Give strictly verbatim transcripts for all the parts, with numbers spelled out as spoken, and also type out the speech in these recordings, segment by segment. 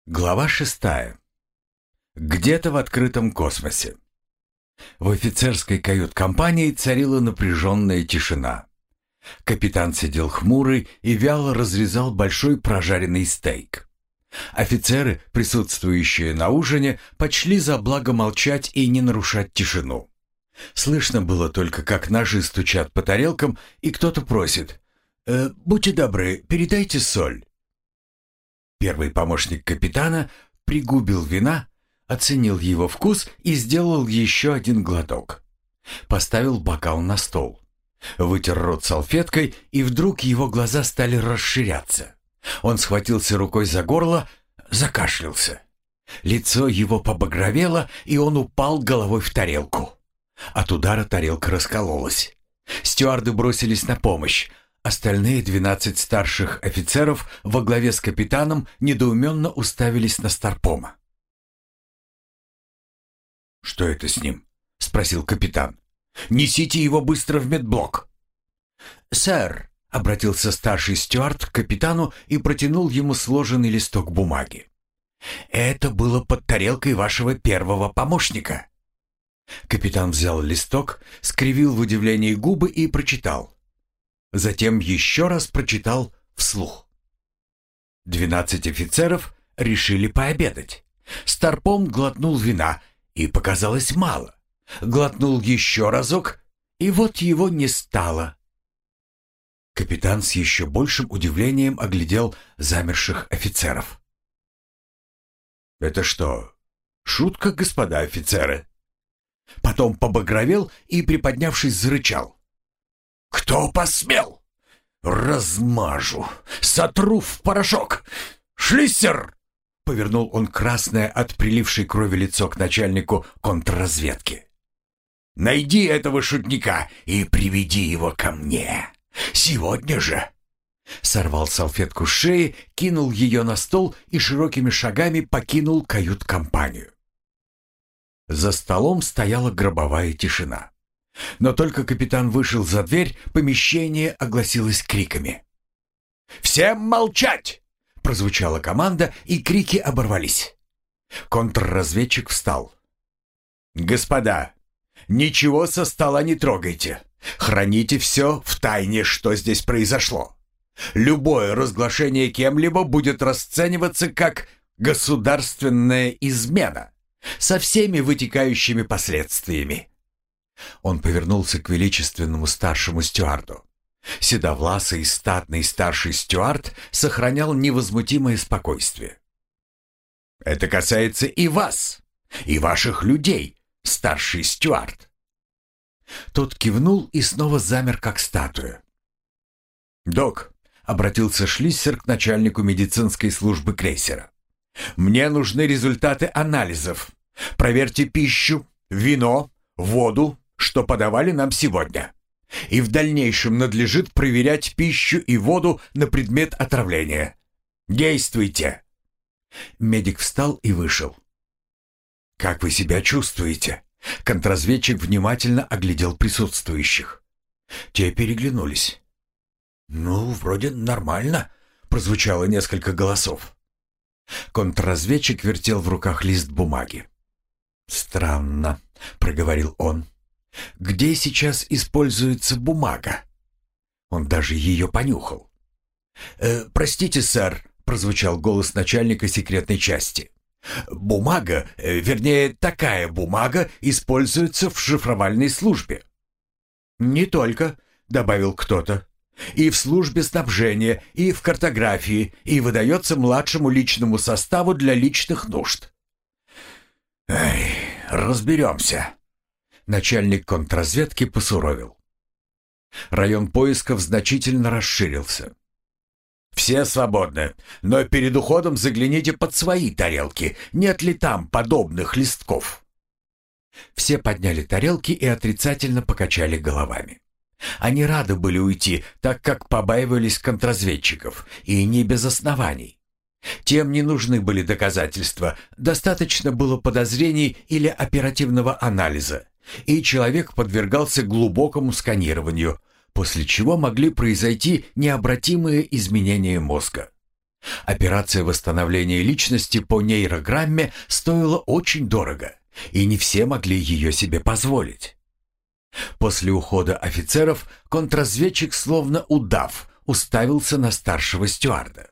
Глава шестая. Где-то в открытом космосе. В офицерской кают-компании царила напряженная тишина. Капитан сидел хмурый и вяло разрезал большой прожаренный стейк. Офицеры, присутствующие на ужине, почли за благо молчать и не нарушать тишину. Слышно было только, как ножи стучат по тарелкам, и кто-то просит: «Э, «Будьте добры, передайте соль». Первый помощник капитана пригубил вина, оценил его вкус и сделал еще один глоток. Поставил бокал на стол. Вытер рот салфеткой, и вдруг его глаза стали расширяться. Он схватился рукой за горло, закашлялся. Лицо его побагровело, и он упал головой в тарелку. От удара тарелка раскололась. Стюарды бросились на помощь. Остальные двенадцать старших офицеров во главе с капитаном недоуменно уставились на Старпома. «Что это с ним?» — спросил капитан. «Несите его быстро в медблок». «Сэр», — обратился старший стюард к капитану и протянул ему сложенный листок бумаги. «Это было под тарелкой вашего первого помощника». Капитан взял листок, скривил в удивлении губы и прочитал. Затем еще раз прочитал вслух. Двенадцать офицеров решили пообедать. Старпом глотнул вина, и показалось мало. Глотнул еще разок, и вот его не стало. Капитан с еще большим удивлением оглядел замерших офицеров. «Это что, шутка, господа офицеры?» Потом побагровел и, приподнявшись, зарычал. «Кто посмел? Размажу, сотру в порошок! Шлиссер!» Повернул он красное от прилившей крови лицо к начальнику контрразведки. «Найди этого шутника и приведи его ко мне. Сегодня же!» Сорвал салфетку с шеи, кинул ее на стол и широкими шагами покинул кают-компанию. За столом стояла гробовая тишина. Но только капитан вышел за дверь, помещение огласилось криками. «Всем молчать!» — прозвучала команда, и крики оборвались. Контрразведчик встал. «Господа, ничего со стола не трогайте. Храните все в тайне, что здесь произошло. Любое разглашение кем-либо будет расцениваться как государственная измена со всеми вытекающими последствиями». Он повернулся к величественному старшему стюарду. Седовласый, статный старший стюард сохранял невозмутимое спокойствие. «Это касается и вас, и ваших людей, старший стюард». Тот кивнул и снова замер, как статуя. «Док», — обратился Шлиссер к начальнику медицинской службы крейсера, «мне нужны результаты анализов. Проверьте пищу, вино, воду, что подавали нам сегодня. И в дальнейшем надлежит проверять пищу и воду на предмет отравления. Действуйте!» Медик встал и вышел. «Как вы себя чувствуете?» Контрразведчик внимательно оглядел присутствующих. Те переглянулись. «Ну, вроде нормально», — прозвучало несколько голосов. Контрразведчик вертел в руках лист бумаги. «Странно», — проговорил он. «Где сейчас используется бумага?» Он даже ее понюхал. «Э, «Простите, сэр», — прозвучал голос начальника секретной части. «Бумага, э, вернее, такая бумага, используется в шифровальной службе». «Не только», — добавил кто-то. «И в службе снабжения, и в картографии, и выдается младшему личному составу для личных нужд». «Эй, разберемся». Начальник контрразведки посуровил. Район поисков значительно расширился. «Все свободны, но перед уходом загляните под свои тарелки, нет ли там подобных листков». Все подняли тарелки и отрицательно покачали головами. Они рады были уйти, так как побаивались контрразведчиков, и не без оснований. Тем не нужны были доказательства, достаточно было подозрений или оперативного анализа, и человек подвергался глубокому сканированию, после чего могли произойти необратимые изменения мозга. Операция восстановления личности по нейрограмме стоила очень дорого, и не все могли ее себе позволить. После ухода офицеров контрразведчик, словно удав, уставился на старшего стюарда.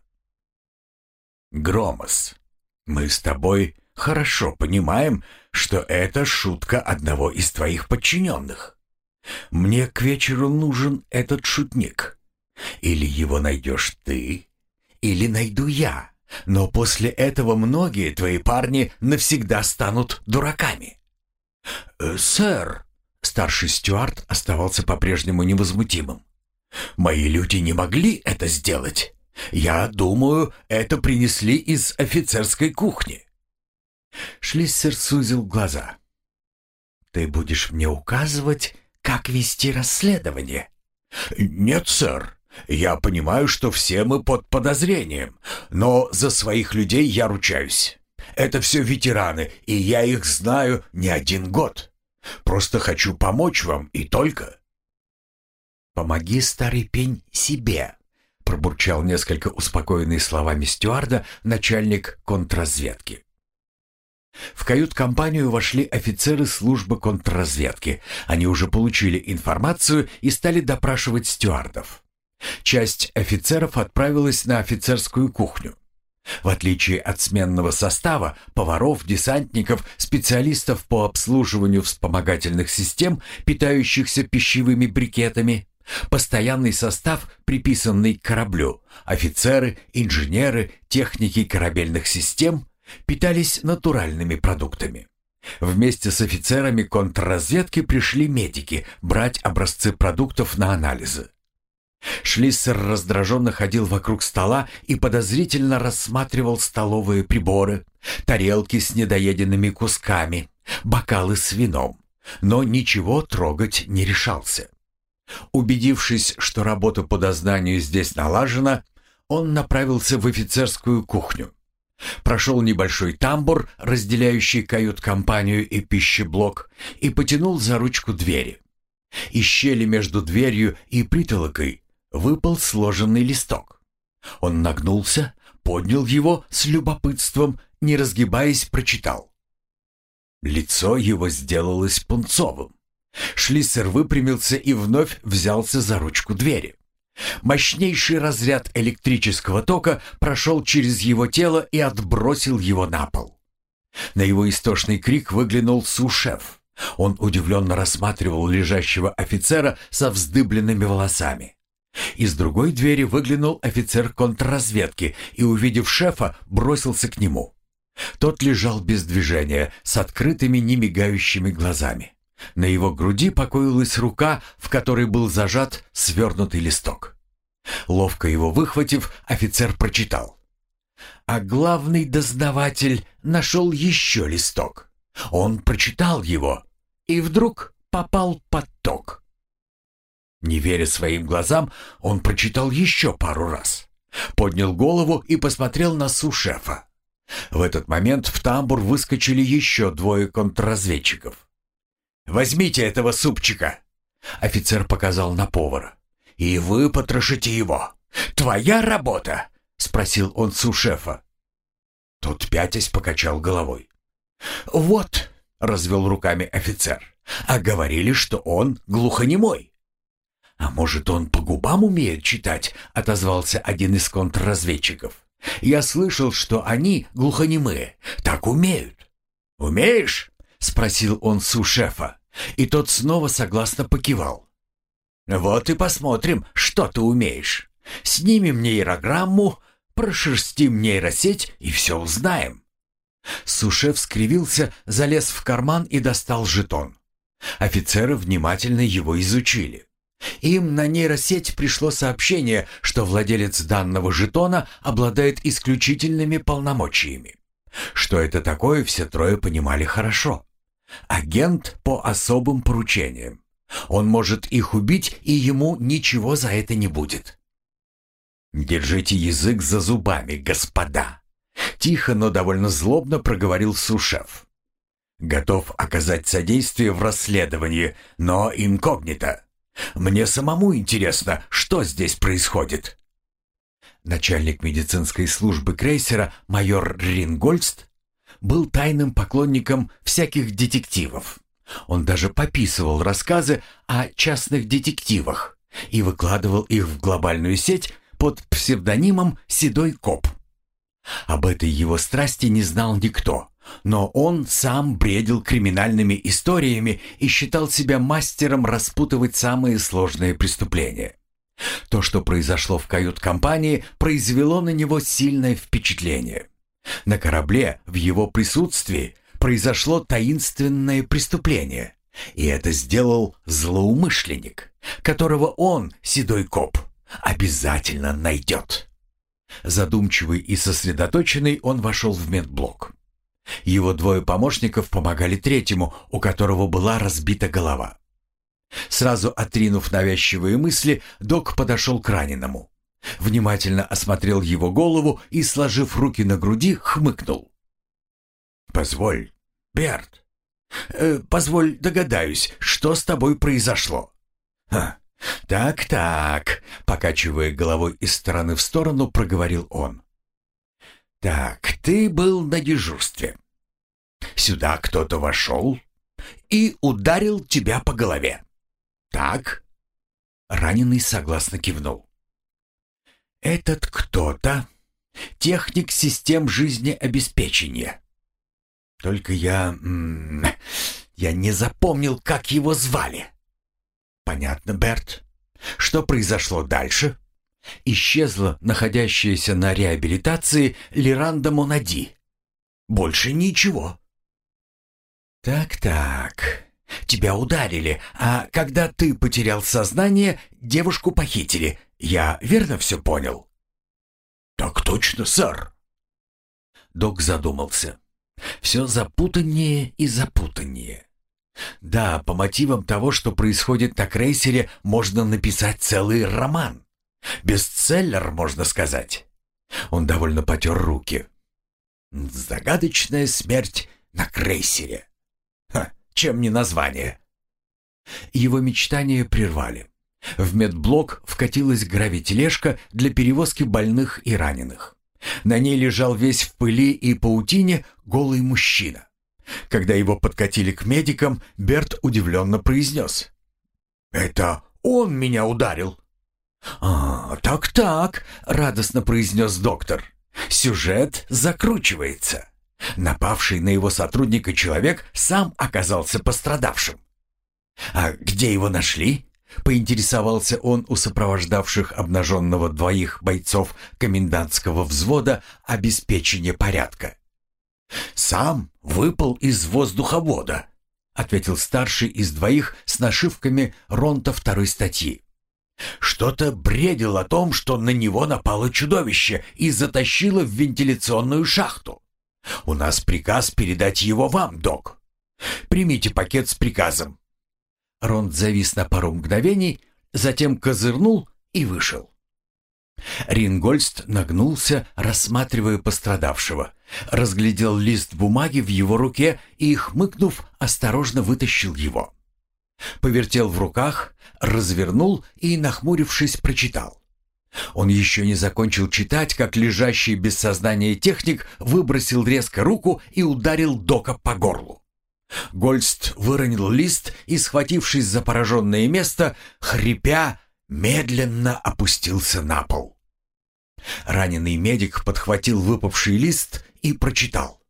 «Громос, мы с тобой хорошо понимаем, что это шутка одного из твоих подчиненных. Мне к вечеру нужен этот шутник. Или его найдешь ты, или найду я. Но после этого многие твои парни навсегда станут дураками». «Э, «Сэр», — старший стюард оставался по-прежнему невозмутимым, «мои люди не могли это сделать. Я думаю, это принесли из офицерской кухни». Шлиссер сузил глаза. «Ты будешь мне указывать, как вести расследование?» «Нет, сэр. Я понимаю, что все мы под подозрением, но за своих людей я ручаюсь. Это все ветераны, и я их знаю не один год. Просто хочу помочь вам, и только». «Помоги, старый пень, себе», — пробурчал несколько успокоенный словами стюарда начальник контрразведки. В кают-компанию вошли офицеры службы контрразведки. Они уже получили информацию и стали допрашивать стюардов. Часть офицеров отправилась на офицерскую кухню. В отличие от сменного состава, поваров, десантников, специалистов по обслуживанию вспомогательных систем, питающихся пищевыми брикетами, постоянный состав, приписанный к кораблю, офицеры, инженеры, техники корабельных систем, питались натуральными продуктами. Вместе с офицерами контрразведки пришли медики брать образцы продуктов на анализы. Шлиссер раздраженно ходил вокруг стола и подозрительно рассматривал столовые приборы, тарелки с недоеденными кусками, бокалы с вином, но ничего трогать не решался. Убедившись, что работа по дознанию здесь налажена, он направился в офицерскую кухню. Прошел небольшой тамбур, разделяющий кают-компанию и пищеблок, и потянул за ручку двери. Из щели между дверью и притолокой выпал сложенный листок. Он нагнулся, поднял его с любопытством, не разгибаясь, прочитал. Лицо его сделалось пунцовым. Шлиссер выпрямился и вновь взялся за ручку двери. Мощнейший разряд электрического тока прошел через его тело и отбросил его на пол. На его истошный крик выглянул су-шеф. Он удивленно рассматривал лежащего офицера со вздыбленными волосами. Из другой двери выглянул офицер контрразведки и, увидев шефа, бросился к нему. Тот лежал без движения, с открытыми немигающими глазами. На его груди покоилась рука, в которой был зажат свернутый листок. Ловко его выхватив, офицер прочитал. А главный дознаватель нашел еще листок. Он прочитал его и вдруг попал под ток. Не веря своим глазам, он прочитал еще пару раз. Поднял голову и посмотрел на су-шефа. В этот момент в тамбур выскочили еще двое контрразведчиков. «Возьмите этого супчика!» Офицер показал на повара. «И вы потрошите его. Твоя работа?» Спросил он су-шефа. Тот пятясь покачал головой. «Вот», — развел руками офицер, — «а говорили, что он глухонемой». «А может, он по губам умеет читать?» — отозвался один из контрразведчиков. «Я слышал, что они глухонемые. Так умеют». «Умеешь?» — спросил он су-шефа. И тот снова согласно покивал. «Вот и посмотрим, что ты умеешь. Снимем нейрограмму, прошерстим нейросеть и все узнаем». Су-шеф скривился, залез в карман и достал жетон. Офицеры внимательно его изучили. Им на нейросеть пришло сообщение, что владелец данного жетона обладает исключительными полномочиями. Что это такое, все трое понимали хорошо. Агент по особым поручениям. Он может их убить, и ему ничего за это не будет. «Держите язык за зубами, господа!» Тихо, но довольно злобно проговорил су-шеф. «Готов оказать содействие в расследовании, но инкогнито. Мне самому интересно, что здесь происходит». Начальник медицинской службы крейсера майор Рингольст был тайным поклонником всяких детективов. Он даже пописывал рассказы о частных детективах и выкладывал их в глобальную сеть под псевдонимом «Седой коп». Об этой его страсти не знал никто, но он сам бредил криминальными историями и считал себя мастером распутывать самые сложные преступления. То, что произошло в кают-компании, произвело на него сильное впечатление. На корабле в его присутствии произошло таинственное преступление, и это сделал злоумышленник, которого он, седой коп, обязательно найдет. Задумчивый и сосредоточенный он вошел в медблок. Его двое помощников помогали третьему, у которого была разбита голова. Сразу отринув навязчивые мысли, док подошел к раненому. Внимательно осмотрел его голову и, сложив руки на груди, хмыкнул. «Позволь, Берт, э, позволь догадаюсь, что с тобой произошло?» «Ха, так-так», — покачивая головой из стороны в сторону, проговорил он. «Так, ты был на дежурстве. Сюда кто-то вошел и ударил тебя по голове. Так?» Раненый согласно кивнул. «Этот кто-то — техник систем жизнеобеспечения. Только я... М -м, я не запомнил, как его звали». «Понятно, Берт. Что произошло дальше?» Исчезла находящаяся на реабилитации Лиранда Монади. «Больше ничего». «Так-так, тебя ударили, а когда ты потерял сознание, девушку похитили. Я верно все понял?» «Так точно, сэр». Док задумался. Все запутаннее и запутаннее. Да, по мотивам того, что происходит на крейсере, можно написать целый роман. Бестселлер, можно сказать. Он довольно потер руки. «Загадочная смерть на крейсере». Ха, чем не название? Его мечтания прервали. В медблок вкатилась гравитележка для перевозки больных и раненых. На ней лежал весь в пыли и паутине голый мужчина. Когда его подкатили к медикам, Берт удивленно произнес: «Это он меня ударил». «А, так-так», — радостно произнес доктор. «Сюжет закручивается. Напавший на его сотрудника человек сам оказался пострадавшим». «А где его нашли?» — поинтересовался он у сопровождавших обнаженного двоих бойцов комендантского взвода обеспечения порядка. «Сам выпал из воздуховода», — ответил старший из двоих с нашивками Ронта второй статьи. «Что-то бредил о том, что на него напало чудовище и затащило в вентиляционную шахту. У нас приказ передать его вам, док. Примите пакет с приказом». Ронт завис на пару мгновений, затем козырнул и вышел. Рингольст нагнулся, рассматривая пострадавшего, разглядел лист бумаги в его руке и, хмыкнув, осторожно вытащил его. Повертел в руках, развернул и, нахмурившись, прочитал. Он еще не закончил читать, как лежащий без сознания техник выбросил резко руку и ударил дока по горлу. Гольст выронил лист и, схватившись за пораженное место, хрипя, медленно опустился на пол. Раненый медик подхватил выпавший лист и прочитал.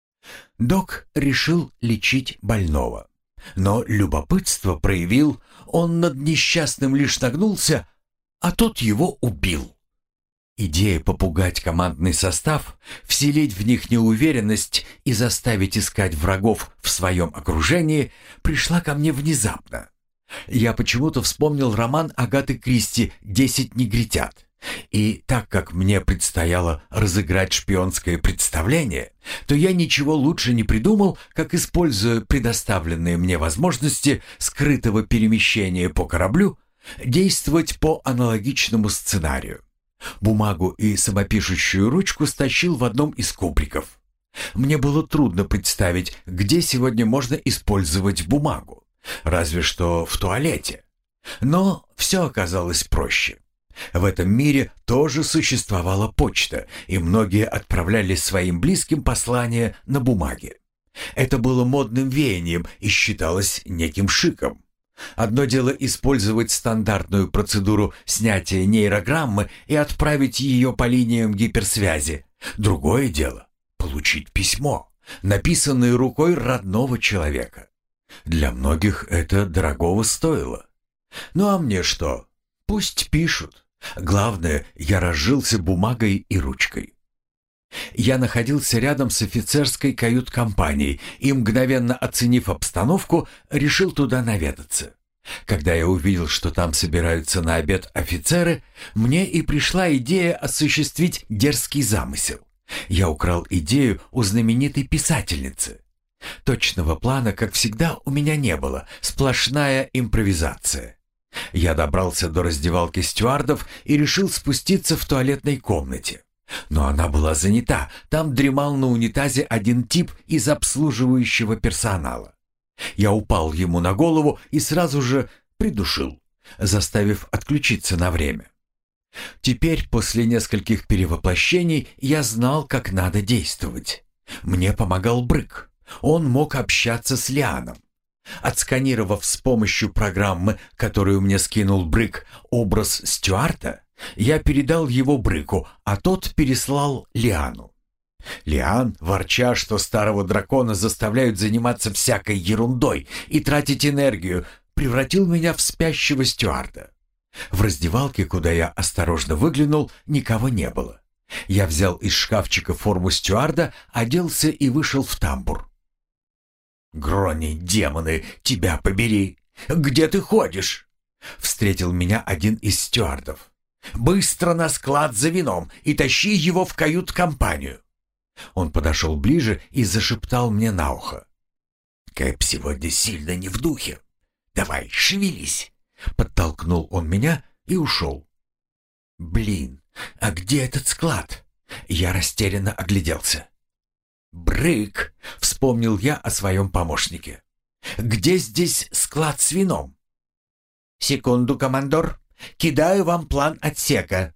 Док решил лечить больного, но любопытство проявил, он над несчастным лишь нагнулся, а тот его убил. Идея попугать командный состав, вселить в них неуверенность и заставить искать врагов в своем окружении пришла ко мне внезапно. Я почему-то вспомнил роман Агаты Кристи «Десять негритят». И так как мне предстояло разыграть шпионское представление, то я ничего лучше не придумал, как, используя предоставленные мне возможности скрытого перемещения по кораблю, действовать по аналогичному сценарию. Бумагу и самопишущую ручку стащил в одном из кубриков. Мне было трудно представить, где сегодня можно использовать бумагу, разве что в туалете. Но все оказалось проще. В этом мире тоже существовала почта, и многие отправляли своим близким послания на бумаге. Это было модным веянием и считалось неким шиком. Одно дело использовать стандартную процедуру снятия нейрограммы и отправить ее по линиям гиперсвязи. Другое дело — получить письмо, написанное рукой родного человека. Для многих это дорогого стоило. Ну а мне что? Пусть пишут. Главное, я разжился бумагой и ручкой. Я находился рядом с офицерской кают-компанией и, мгновенно оценив обстановку, решил туда наведаться. Когда я увидел, что там собираются на обед офицеры, мне и пришла идея осуществить дерзкий замысел. Я украл идею у знаменитой писательницы. Точного плана, как всегда, у меня не было, сплошная импровизация. Я добрался до раздевалки стюардов и решил спуститься в туалетной комнате. Но она была занята, там дремал на унитазе один тип из обслуживающего персонала. Я упал ему на голову и сразу же придушил, заставив отключиться на время. Теперь, после нескольких перевоплощений, я знал, как надо действовать. Мне помогал Брык. Он мог общаться с Лианом. Отсканировав с помощью программы, которую мне скинул Брык, образ Стюарта, я передал его Брыку, а тот переслал Лиану. Лиан, ворча, что старого дракона заставляют заниматься всякой ерундой и тратить энергию, превратил меня в спящего Стюарта. В раздевалке, куда я осторожно выглянул, никого не было. Я взял из шкафчика форму стюарда, оделся и вышел в тамбур. «Грони, демоны, тебя побери! Где ты ходишь?» Встретил меня один из стюардов. «Быстро на склад за вином и тащи его в кают-компанию!» Он подошел ближе и зашептал мне на ухо. «Кэп сегодня сильно не в духе. Давай, шевелись!» Подтолкнул он меня и ушел. «Блин, а где этот склад?» Я растерянно огляделся. «Брык!» — вспомнил я о своем помощнике. «Где здесь склад с вином?» «Секунду, командор. Кидаю вам план отсека».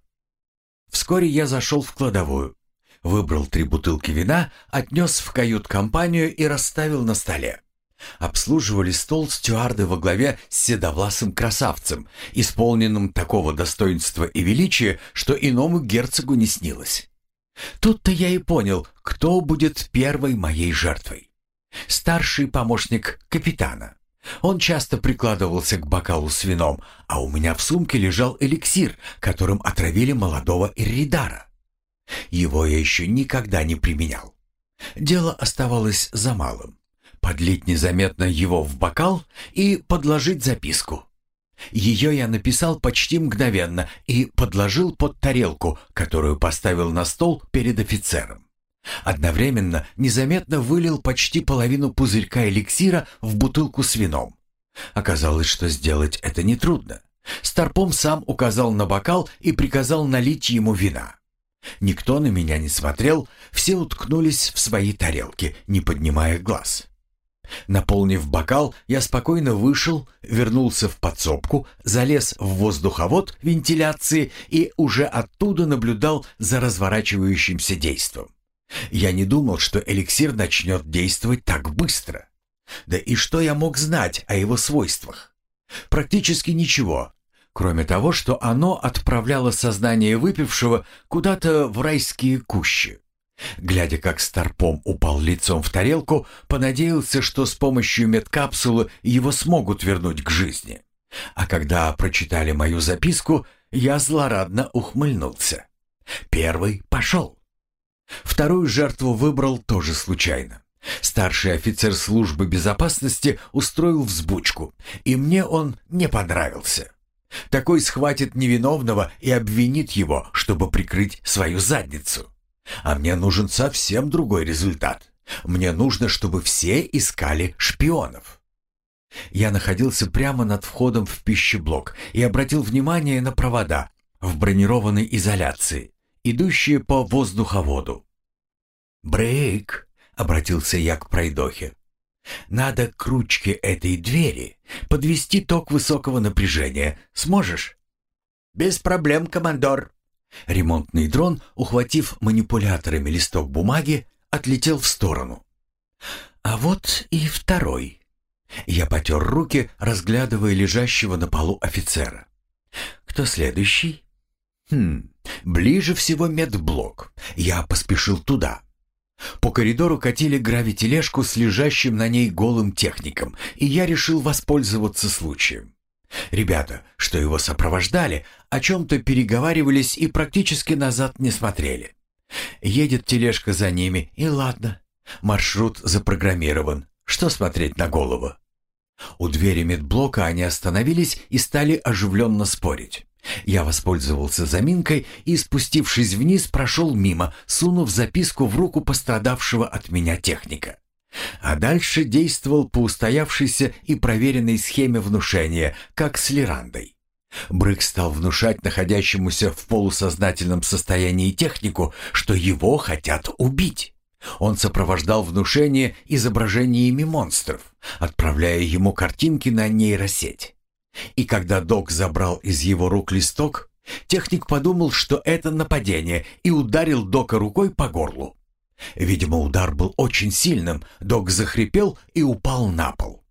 Вскоре я зашел в кладовую, выбрал три бутылки вина, отнес в кают-компанию и расставил на столе. Обслуживали стол стюарды во главе с седовласым красавцем, исполненным такого достоинства и величия, что иному герцогу не снилось. Тут-то я и понял, кто будет первой моей жертвой. Старший помощник капитана. Он часто прикладывался к бокалу с вином, а у меня в сумке лежал эликсир, которым отравили молодого Ирридара. Его я еще никогда не применял. Дело оставалось за малым. Подлить незаметно его в бокал и подложить записку. Ее я написал почти мгновенно и подложил под тарелку, которую поставил на стол перед офицером. Одновременно незаметно вылил почти половину пузырька эликсира в бутылку с вином. Оказалось, что сделать это нетрудно. Старпом сам указал на бокал и приказал налить ему вина. Никто на меня не смотрел, все уткнулись в свои тарелки, не поднимая глаз. Наполнив бокал, я спокойно вышел, вернулся в подсобку, залез в воздуховод вентиляции и уже оттуда наблюдал за разворачивающимся действом. Я не думал, что эликсир начнет действовать так быстро. Да и что я мог знать о его свойствах? Практически ничего, кроме того, что оно отправляло сознание выпившего куда-то в райские кущи. Глядя, как Старпом упал лицом в тарелку, понадеялся, что с помощью медкапсулы его смогут вернуть к жизни. А когда прочитали мою записку, я злорадно ухмыльнулся. Первый пошел. Вторую жертву выбрал тоже случайно. Старший офицер службы безопасности устроил взбучку, и мне он не понравился. Такой схватит невиновного и обвинит его, чтобы прикрыть свою задницу. А мне нужен совсем другой результат. Мне нужно, чтобы все искали шпионов. Я находился прямо над входом в пищеблок и обратил внимание на провода в бронированной изоляции, идущие по воздуховоду. «Брейк», — обратился я к пройдохе, — «надо к ручке этой двери подвести ток высокого напряжения. Сможешь?» «Без проблем, командор». Ремонтный дрон, ухватив манипуляторами листок бумаги, отлетел в сторону. А вот и второй. Я потер руки, разглядывая лежащего на полу офицера. Кто следующий? Хм, ближе всего медблок. Я поспешил туда. По коридору катили гравитележку с лежащим на ней голым техником, и я решил воспользоваться случаем. Ребята, что его сопровождали, о чем-то переговаривались и практически назад не смотрели. Едет тележка за ними, и ладно. Маршрут запрограммирован. Что смотреть на голову? У двери медблока они остановились и стали оживленно спорить. Я воспользовался заминкой и, спустившись вниз, прошел мимо, сунув записку в руку пострадавшего от меня техника. А дальше действовал по устоявшейся и проверенной схеме внушения, как с Лирандой. Брык стал внушать находящемуся в полусознательном состоянии технику, что его хотят убить. Он сопровождал внушение изображениями монстров, отправляя ему картинки на нейросеть. И когда док забрал из его рук листок, техник подумал, что это нападение, и ударил дока рукой по горлу. Видимо, удар был очень сильным, док захрипел и упал на пол.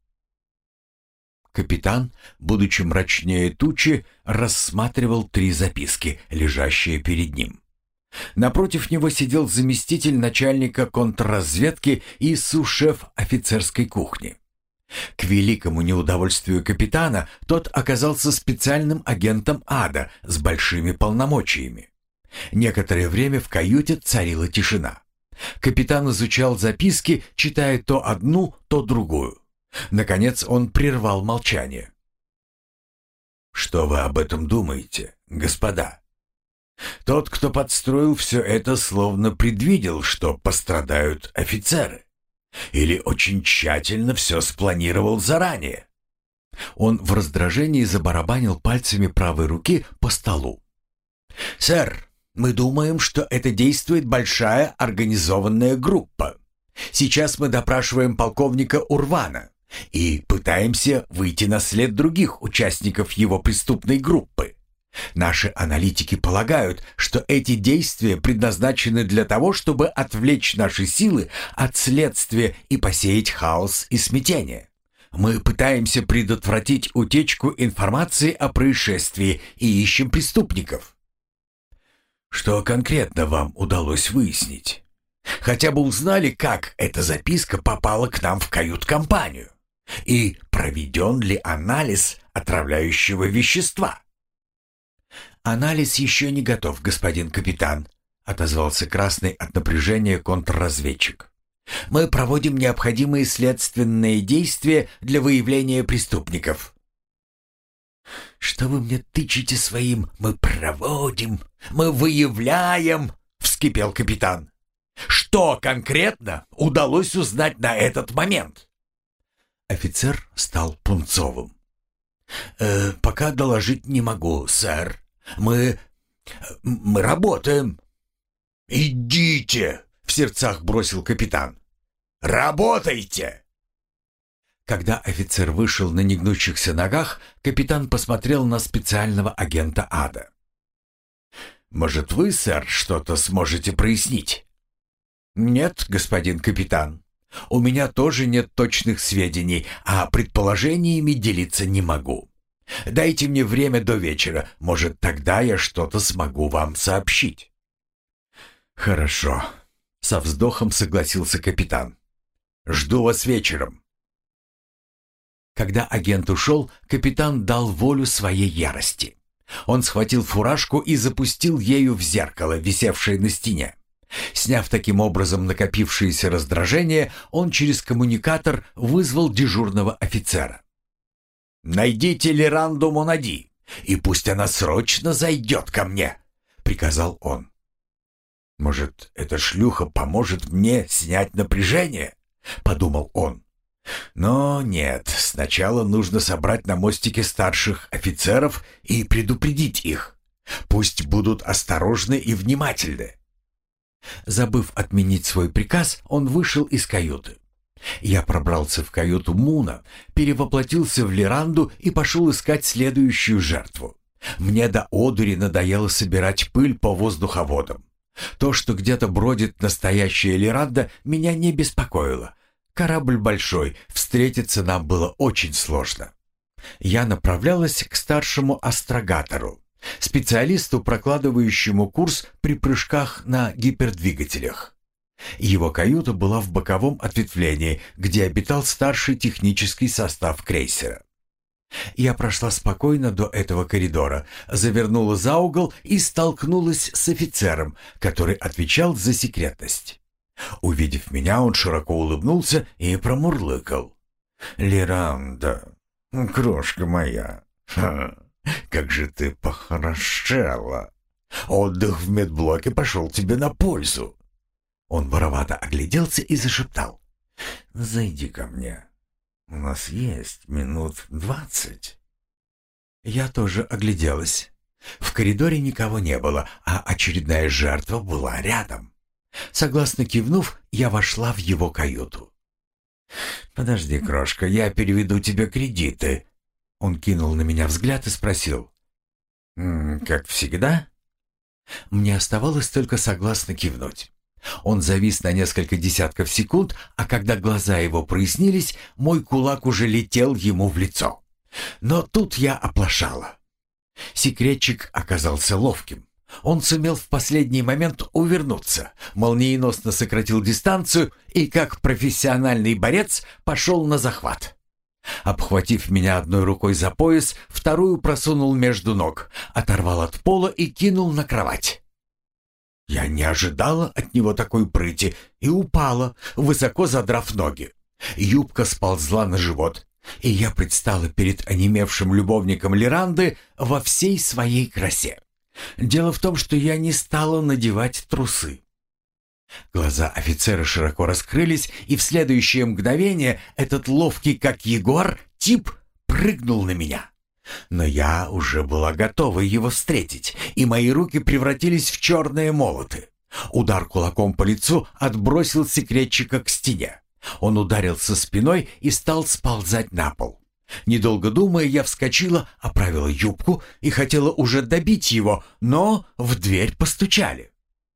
Капитан, будучи мрачнее тучи, рассматривал три записки, лежащие перед ним. Напротив него сидел заместитель начальника контрразведки и су-шеф офицерской кухни. К великому неудовольствию капитана тот оказался специальным агентом ада с большими полномочиями. Некоторое время в каюте царила тишина. Капитан изучал записки, читая то одну, то другую. Наконец он прервал молчание. «Что вы об этом думаете, господа? Тот, кто подстроил все это, словно предвидел, что пострадают офицеры. Или очень тщательно все спланировал заранее». Он в раздражении забарабанил пальцами правой руки по столу. «Сэр, мы думаем, что это действует большая организованная группа. Сейчас мы допрашиваем полковника Урвана и пытаемся выйти на след других участников его преступной группы. Наши аналитики полагают, что эти действия предназначены для того, чтобы отвлечь наши силы от следствия и посеять хаос и смятение. Мы пытаемся предотвратить утечку информации о происшествии и ищем преступников». «Что конкретно вам удалось выяснить? Хотя бы узнали, как эта записка попала к нам в кают-компанию? И проведен ли анализ отравляющего вещества?» «Анализ еще не готов, господин капитан», — отозвался красный от напряжения контрразведчик. «Мы проводим необходимые следственные действия для выявления преступников». «Что вы мне тычете своим «мы проводим», «мы выявляем», — вскипел капитан. «Что конкретно удалось узнать на этот момент?» Офицер стал пунцовым. «Э, «Пока доложить не могу, сэр. Мы... мы работаем». «Идите!» — в сердцах бросил капитан. «Работайте!» Когда офицер вышел на негнущихся ногах, капитан посмотрел на специального агента ада. «Может, вы, сэр, что-то сможете прояснить?» «Нет, господин капитан. У меня тоже нет точных сведений, а предположениями делиться не могу. Дайте мне время до вечера, может, тогда я что-то смогу вам сообщить». «Хорошо», — со вздохом согласился капитан. «Жду вас вечером». Когда агент ушел, капитан дал волю своей ярости. Он схватил фуражку и запустил ею в зеркало, висевшее на стене. Сняв таким образом накопившееся раздражение, он через коммуникатор вызвал дежурного офицера. «Найдите Лиранду Монади, и пусть она срочно зайдет ко мне», — приказал он. «Может, эта шлюха поможет мне снять напряжение?» — подумал он. «Но нет, сначала нужно собрать на мостике старших офицеров и предупредить их. Пусть будут осторожны и внимательны». Забыв отменить свой приказ, он вышел из каюты. Я пробрался в каюту Муна, перевоплотился в Лиранду и пошел искать следующую жертву. Мне до одури надоело собирать пыль по воздуховодам. То, что где-то бродит настоящая Лиранда, меня не беспокоило. Корабль большой, встретиться нам было очень сложно. Я направлялась к старшему астрогатору, специалисту, прокладывающему курс при прыжках на гипердвигателях. Его каюта была в боковом ответвлении, где обитал старший технический состав крейсера. Я прошла спокойно до этого коридора, завернула за угол и столкнулась с офицером, который отвечал за секретность. Увидев меня, он широко улыбнулся и промурлыкал: «Лиранда, крошка моя, ха, как же ты похорошела! Отдых в медблоке пошел тебе на пользу!» Он воровато огляделся и зашептал: «Зайди ко мне. У нас есть минут двадцать». Я тоже огляделась. В коридоре никого не было, а очередная жертва была рядом. Согласно кивнув, я вошла в его каюту. «Подожди, крошка, я переведу тебе кредиты». Он кинул на меня взгляд и спросил: «М, «Как всегда?» Мне оставалось только согласно кивнуть. Он завис на несколько десятков секунд, а когда глаза его прояснились, мой кулак уже летел ему в лицо. Но тут я оплошала. Секретчик оказался ловким. Он сумел в последний момент увернуться, молниеносно сократил дистанцию и, как профессиональный борец, пошел на захват. Обхватив меня одной рукой за пояс, вторую просунул между ног, оторвал от пола и кинул на кровать. Я не ожидала от него такой прыти и упала, высоко задрав ноги. Юбка сползла на живот, и я предстала перед онемевшим любовником Лиранды во всей своей красе. Дело в том, что я не стала надевать трусы. Глаза офицера широко раскрылись, и в следующее мгновение этот ловкий, как ягуар, тип прыгнул на меня. Но я уже была готова его встретить, и мои руки превратились в черные молоты. Удар кулаком по лицу отбросил секретчика к стене. Он ударился спиной и стал сползать на пол. Недолго думая, я вскочила, оправила юбку и хотела уже добить его, но в дверь постучали.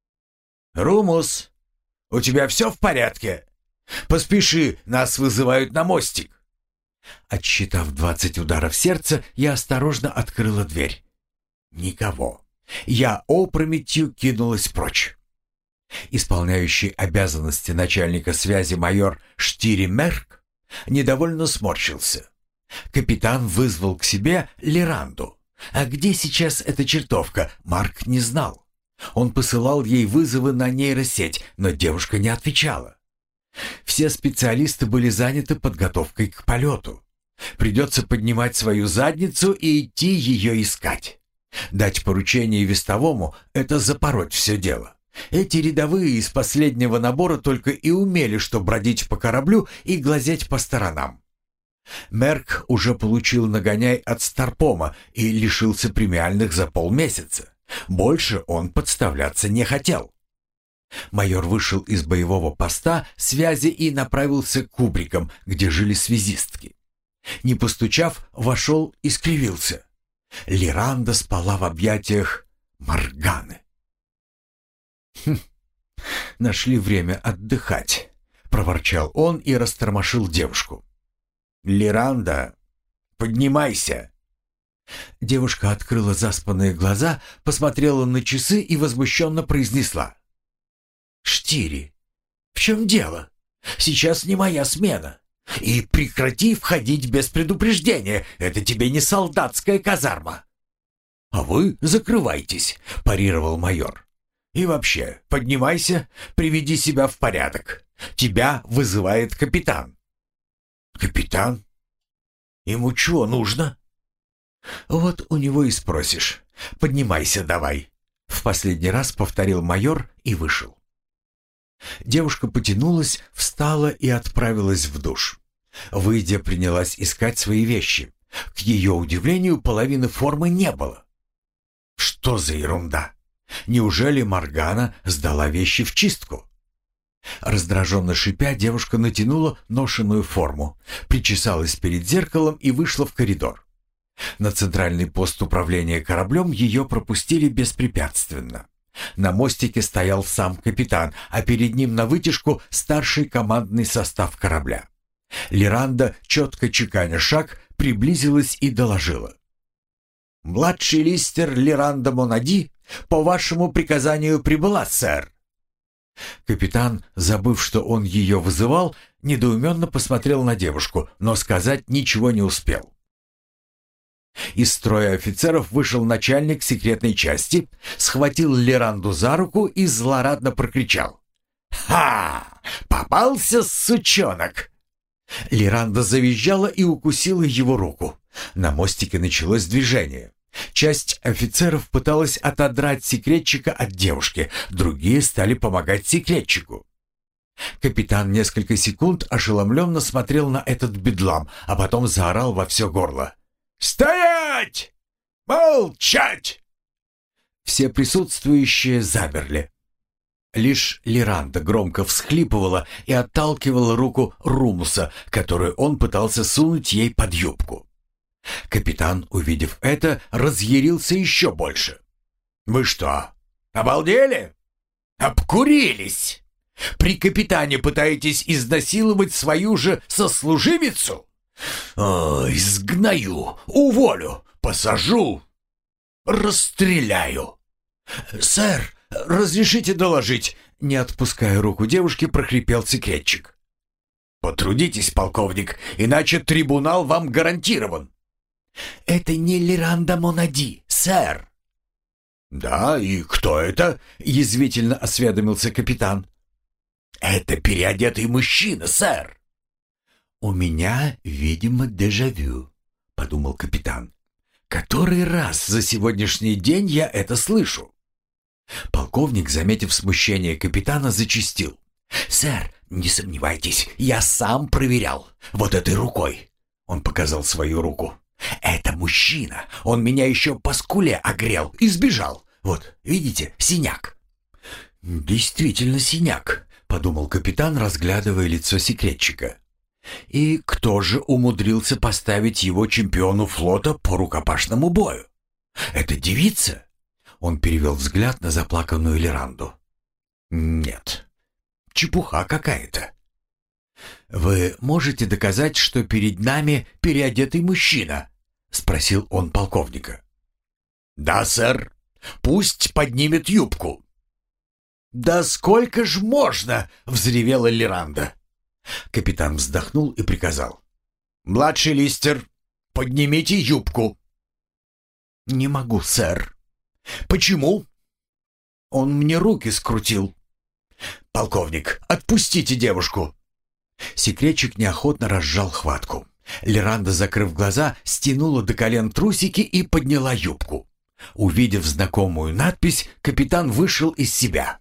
«Румус, у тебя все в порядке? Поспеши, нас вызывают на мостик». Отсчитав двадцать ударов сердца, я осторожно открыла дверь. Никого. Я опрометью кинулась прочь. Исполняющий обязанности начальника связи майор Штири Мерк недовольно сморщился. Капитан вызвал к себе Лиранду. А где сейчас эта чертовка, Марк не знал. Он посылал ей вызовы на нейросеть, но девушка не отвечала. Все специалисты были заняты подготовкой к полету. Придется поднимать свою задницу и идти ее искать. Дать поручение вестовому — это запороть все дело. Эти рядовые из последнего набора только и умели, что бродить по кораблю и глазеть по сторонам. Мерк уже получил нагоняй от Старпома и лишился премиальных за полмесяца. Больше он подставляться не хотел. Майор вышел из боевого поста связи и направился к кубрикам, где жили связистки. Не постучав, вошел и скривился. Лиранда спала в объятиях Морганы. «Хм, нашли время отдыхать», — проворчал он и растормошил девушку. «Лиранда, поднимайся!» Девушка открыла заспанные глаза, посмотрела на часы и возмущенно произнесла: «Штири, в чем дело? Сейчас не моя смена. И прекрати входить без предупреждения, это тебе не солдатская казарма». «А вы закрывайтесь», — парировал майор. «И вообще, поднимайся, приведи себя в порядок. Тебя вызывает капитан». «Капитан? Ему чего нужно?» «Вот у него и спросишь. Поднимайся давай», — в последний раз повторил майор и вышел. Девушка потянулась, встала и отправилась в душ. Выйдя, принялась искать свои вещи. К ее удивлению, половины формы не было. Что за ерунда? Неужели Моргана сдала вещи в чистку? Раздраженно шипя, девушка натянула ношеную форму, причесалась перед зеркалом и вышла в коридор. На центральный пост управления кораблем ее пропустили беспрепятственно. На мостике стоял сам капитан, а перед ним на вытяжку старший командный состав корабля. Лиранда, четко чеканя шаг, приблизилась и доложила. «Младший листер Лиранда Монади по вашему приказанию прибыла, сэр». Капитан, забыв, что он ее вызывал, недоуменно посмотрел на девушку, но сказать ничего не успел. Из строя офицеров вышел начальник секретной части, схватил Лиранду за руку и злорадно прокричал. «Ха! Попался, сучонок!» Лиранда завизжала и укусила его руку. На мостике началось движение. Часть офицеров пыталась отодрать секретчика от девушки, другие стали помогать секретчику. Капитан несколько секунд ошеломленно смотрел на этот бедлам, а потом заорал во все горло. «Стоять! Молчать!» Все присутствующие замерли. Лишь Лиранда громко всхлипывала и отталкивала руку Румуса, которую он пытался сунуть ей под юбку. Капитан, увидев это, разъярился еще больше. «Вы что, обалдели? Обкурились? При капитане пытаетесь изнасиловать свою же сослуживицу? Ой, сгною, уволю, посажу, расстреляю. Сэр, разрешите доложить?» Не отпуская руку девушки, прохрипел секретчик. «Потрудитесь, полковник, иначе трибунал вам гарантирован». «Это не Лиранда Монади, сэр». «Да, и кто это?» — язвительно осведомился капитан. «Это переодетый мужчина, сэр». «У меня, видимо, дежавю», — подумал капитан. «Который раз за сегодняшний день я это слышу?» Полковник, заметив смущение капитана, зачастил. «Сэр, не сомневайтесь, я сам проверял. Вот этой рукой». Он показал свою руку. «Это мужчина. Он меня еще по скуле огрел и сбежал. Вот, видите, синяк». «Действительно синяк», — подумал капитан, разглядывая лицо секретчика. «И кто же умудрился поставить его чемпиону флота по рукопашному бою? Это девица?» Он перевел взгляд на заплаканную Лиранду. «Нет, чепуха какая-то». «Вы можете доказать, что перед нами переодетый мужчина?» — спросил он полковника. «Да, сэр. Пусть поднимет юбку». «Да сколько ж можно?» — взревела Лиранда. Капитан вздохнул и приказал. «Младший листер, поднимите юбку». «Не могу, сэр». «Почему?» «Он мне руки скрутил». «Полковник, отпустите девушку». Секретчик неохотно разжал хватку. Лиранда, закрыв глаза, стянула до колен трусики и подняла юбку. Увидев знакомую надпись, капитан вышел из себя.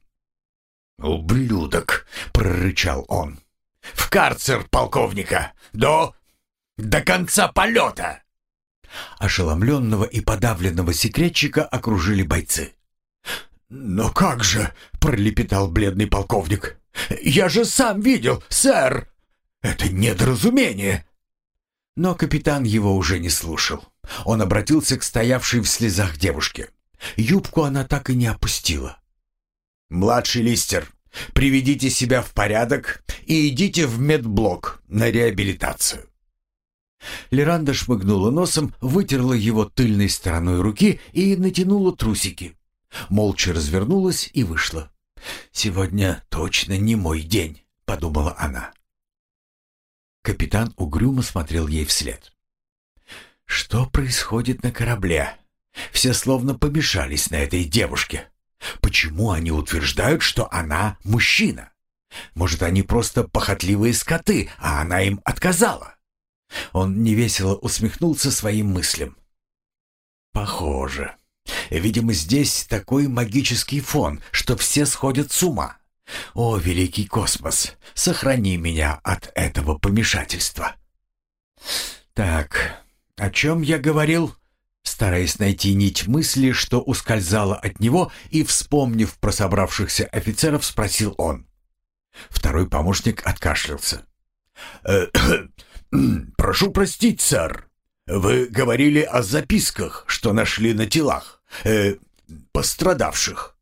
«Ублюдок!» — прорычал он. «В карцер полковника! До... до конца полета!» Ошеломленного и подавленного секретчика окружили бойцы. «Но как же?» — пролепетал бледный полковник. «Я же сам видел, сэр! Это недоразумение!» Но капитан его уже не слушал. Он обратился к стоявшей в слезах девушке. Юбку она так и не опустила. «Младший листер, приведите себя в порядок и идите в медблок на реабилитацию». Лиранда шмыгнула носом, вытерла его тыльной стороной руки и натянула трусики. Молча развернулась и вышла. «Сегодня точно не мой день», — подумала она. Капитан угрюмо смотрел ей вслед. «Что происходит на корабле? Все словно помешались на этой девушке. Почему они утверждают, что она мужчина? Может, они просто похотливые скоты, а она им отказала?» Он невесело усмехнулся своим мыслям. «Похоже. Видимо, здесь такой магический фон, что все сходят с ума. О, великий космос, сохрани меня от этого помешательства». «Так, о чем я говорил?» Стараясь найти нить мысли, что ускользала от него, и, вспомнив про собравшихся офицеров, спросил он. Второй помощник откашлялся. «Прошу простить, сэр. Вы говорили о записках, что нашли на телах, э, пострадавших.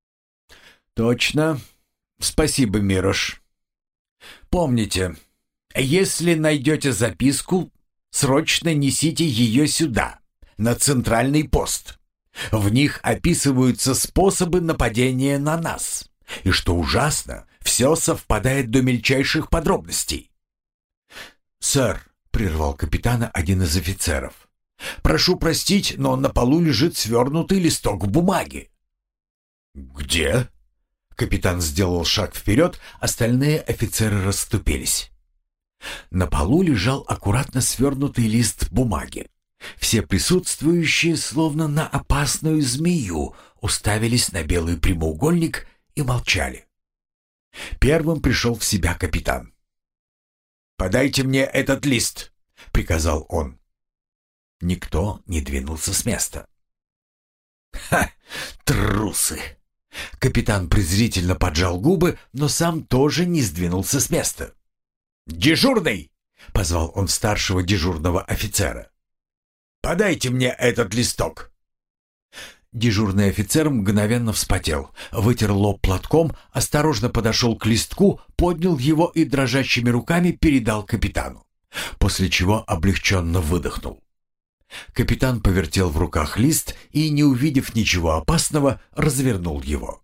Точно. Спасибо, Мирош. Помните, если найдете записку, срочно несите ее сюда, на центральный пост. В них описываются способы нападения на нас. И что ужасно, все совпадает до мельчайших подробностей. «Сэр», — прервал капитана один из офицеров, — «прошу простить, но на полу лежит свернутый листок бумаги». «Где?» Капитан сделал шаг вперед, остальные офицеры расступились. На полу лежал аккуратно свернутый лист бумаги. Все присутствующие, словно на опасную змею, уставились на белый прямоугольник и молчали. Первым пришел в себя капитан. «Подайте мне этот лист», — приказал он. Никто не двинулся с места. «Ха! Трусы!» Капитан презрительно поджал губы, но сам тоже не сдвинулся с места. «Дежурный!» — позвал он старшего дежурного офицера. «Подайте мне этот листок!» Дежурный офицер мгновенно вспотел, вытер лоб платком, осторожно подошел к листку, поднял его и дрожащими руками передал капитану, после чего облегченно выдохнул. Капитан повертел в руках лист и, не увидев ничего опасного, развернул его.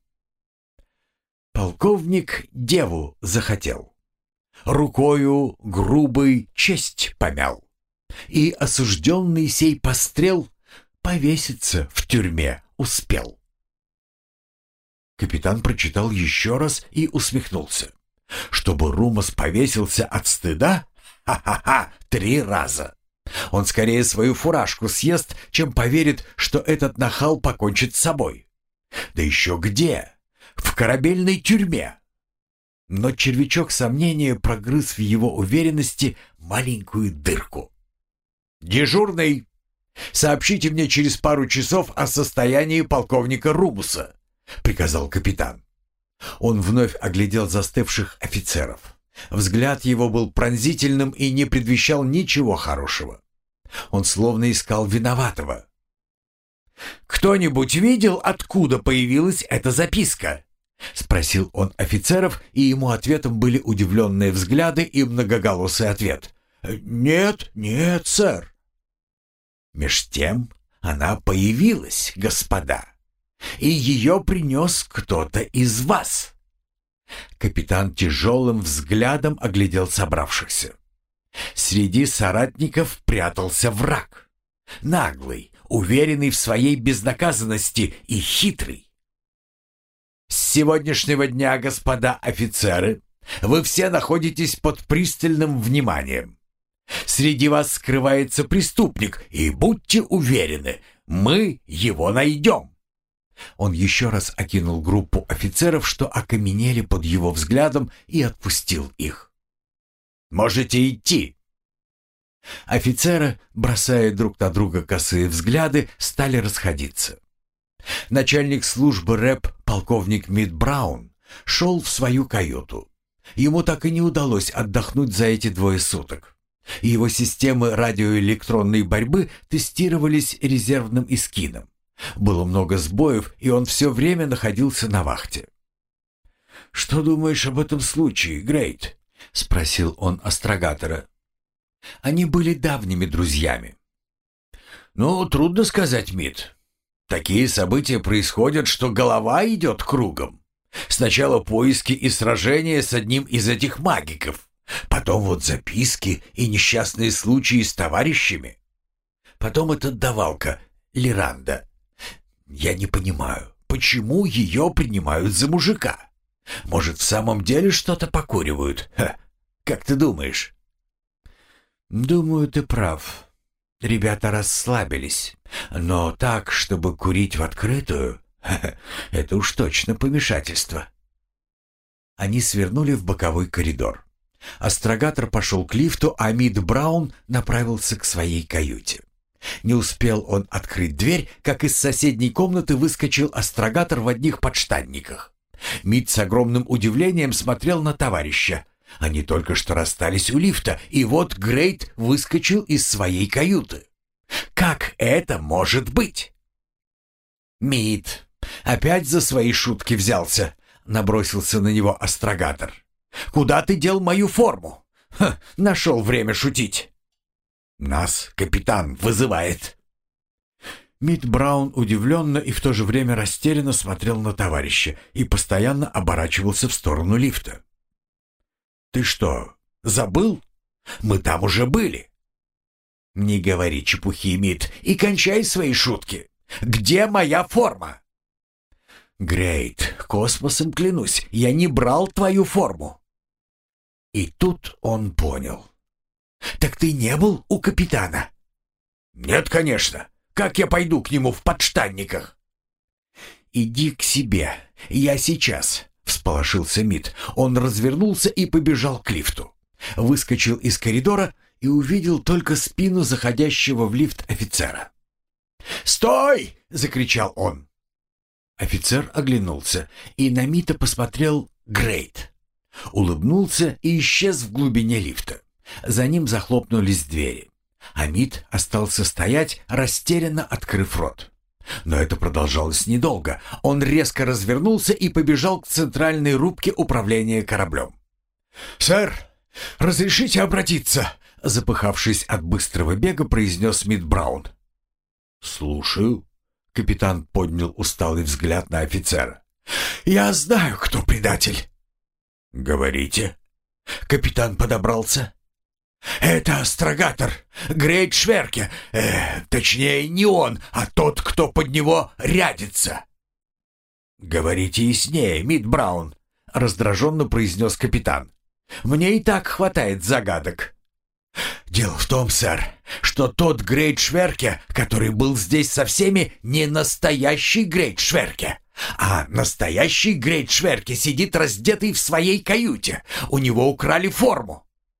Полковник деву захотел. Рукою грубой честь помял. И осужденный сей пострел повеситься в тюрьме успел. Капитан прочитал еще раз и усмехнулся. Чтобы Румос повесился от стыда? Ха-ха-ха! Три раза! Он скорее свою фуражку съест, чем поверит, что этот нахал покончит с собой. Да еще где? В корабельной тюрьме. Но червячок сомнения прогрыз в его уверенности маленькую дырку. «Дежурный, сообщите мне через пару часов о состоянии полковника Румуса», — приказал капитан. Он вновь оглядел застывших офицеров. Взгляд его был пронзительным и не предвещал ничего хорошего. Он словно искал виноватого. «Кто-нибудь видел, откуда появилась эта записка?» — спросил он офицеров, и ему ответом были удивленные взгляды и многоголосый ответ. «Нет, нет, сэр». Меж тем она появилась, господа, и ее принес кто-то из вас. Капитан тяжелым взглядом оглядел собравшихся. Среди соратников прятался враг. Наглый, уверенный в своей безнаказанности и хитрый. С сегодняшнего дня, господа офицеры, вы все находитесь под пристальным вниманием. Среди вас скрывается преступник, и будьте уверены, мы его найдем. Он еще раз окинул группу офицеров, что окаменели под его взглядом, и отпустил их. «Можете идти!» Офицеры, бросая друг на друга косые взгляды, стали расходиться. Начальник службы рэп, полковник Мид Браун, шел в свою каюту. Ему так и не удалось отдохнуть за эти двое суток. Его системы радиоэлектронной борьбы тестировались резервным искином. Было много сбоев, и он все время находился на вахте. «Что думаешь об этом случае, Грейт?» — спросил он астрогатора. Они были давними друзьями. «Ну, трудно сказать, Мид. Такие события происходят, что голова идет кругом. Сначала поиски и сражения с одним из этих магиков, потом вот записки и несчастные случаи с товарищами. Потом эта давалка, Лиранда. Я не понимаю, почему ее принимают за мужика? Может, в самом деле что-то покуривают? Ха, как ты думаешь?» «Думаю, ты прав. Ребята расслабились. Но так, чтобы курить в открытую, ха, это уж точно помешательство». Они свернули в боковой коридор. Астрогатор пошел к лифту, а Мид Браун направился к своей каюте. Не успел он открыть дверь, как из соседней комнаты выскочил астрогатор в одних подштанниках. Мид с огромным удивлением смотрел на товарища. Они только что расстались у лифта, и вот Грейт выскочил из своей каюты. Как это может быть?» «Мид, опять за свои шутки взялся», — набросился на него астрогатор. «Куда ты дел мою форму? Ха, нашел время шутить». «Нас капитан вызывает». Мид Браун удивленно и в то же время растерянно смотрел на товарища и постоянно оборачивался в сторону лифта. «Ты что, забыл? Мы там уже были». «Не говори чепухи, Мид, и кончай свои шутки. Где моя форма?» «Грейт, космосом клянусь, я не брал твою форму». И тут он понял. «Так ты не был у капитана?» «Нет, конечно. Как я пойду к нему в подштанниках?» «Иди к себе. Я сейчас», — всполошился Мид. Он развернулся и побежал к лифту. Выскочил из коридора и увидел только спину заходящего в лифт офицера. «Стой!» — закричал он. Офицер оглянулся, и на Мита посмотрел Грейт. Улыбнулся и исчез в глубине лифта. За ним захлопнулись двери. А Мид остался стоять, растерянно открыв рот. Но это продолжалось недолго. Он резко развернулся и побежал к центральной рубке управления кораблем. «Сэр, разрешите обратиться?» Запыхавшись от быстрого бега, произнес Мид Браун. «Слушаю». Капитан поднял усталый взгляд на офицера. «Я знаю, кто предатель». «Говорите». Капитан подобрался. «Это астрогатор, Грейт Шверке. Э, точнее, не он, а тот, кто под него рядится». «Говорите яснее, Мид Браун», — раздраженно произнес капитан. «Мне и так хватает загадок». «Дело в том, сэр, что тот Грейт Шверке, который был здесь со всеми, не настоящий Грейт Шверке. А настоящий Грейт Шверке сидит раздетый в своей каюте. У него украли форму».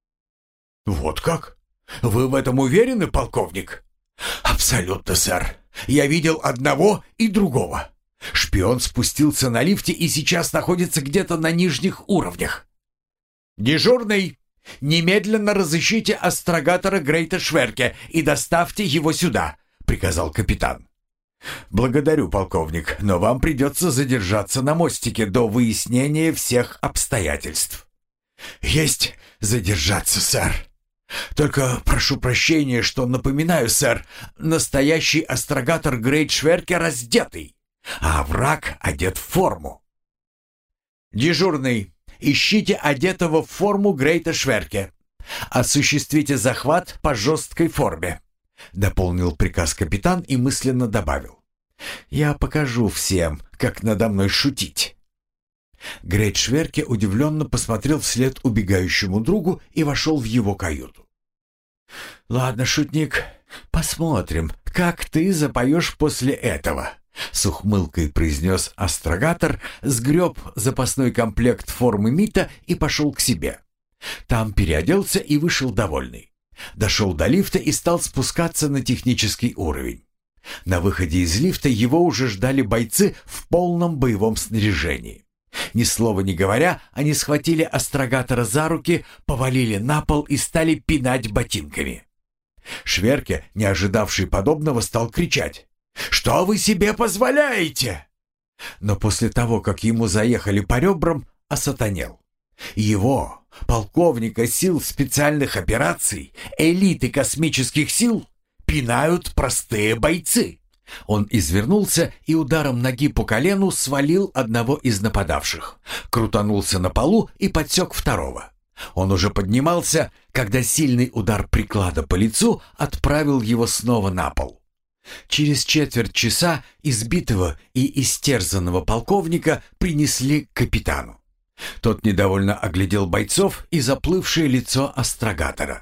«Вот как? Вы в этом уверены, полковник?» «Абсолютно, сэр. Я видел одного и другого. Шпион спустился на лифте и сейчас находится где-то на нижних уровнях». «Дежурный, немедленно разыщите астрогатора Грейта Шверке и доставьте его сюда», — приказал капитан. «Благодарю, полковник, но вам придется задержаться на мостике до выяснения всех обстоятельств». «Есть задержаться, сэр. Только прошу прощения, что напоминаю, сэр, настоящий астрогатор Грейт Шверке раздетый, а враг одет в форму». «Дежурный, ищите одетого в форму Грейта Шверке. Осуществите захват по жесткой форме», — дополнил приказ капитан и мысленно добавил. «Я покажу всем, как надо мной шутить». Грейт Шверке удивленно посмотрел вслед убегающему другу и вошел в его каюту. «Ладно, шутник, посмотрим, как ты запоешь после этого», — с ухмылкой произнес астрогатор, сгреб запасной комплект формы Мита и пошел к себе. Там переоделся и вышел довольный. Дошел до лифта и стал спускаться на технический уровень. На выходе из лифта его уже ждали бойцы в полном боевом снаряжении. Ни слова не говоря, они схватили астрогатора за руки, повалили на пол и стали пинать ботинками. Шверке, не ожидавший подобного, стал кричать: «Что вы себе позволяете?» Но после того, как ему заехали по ребрам, осатанел. Его, полковника сил специальных операций, элиты космических сил, пинают простые бойцы. Он извернулся и ударом ноги по колену свалил одного из нападавших, крутанулся на полу и подсек второго. Он уже поднимался, когда сильный удар приклада по лицу отправил его снова на пол. Через четверть часа избитого и истерзанного полковника принесли к капитану. Тот недовольно оглядел бойцов и заплывшее лицо астрогатора.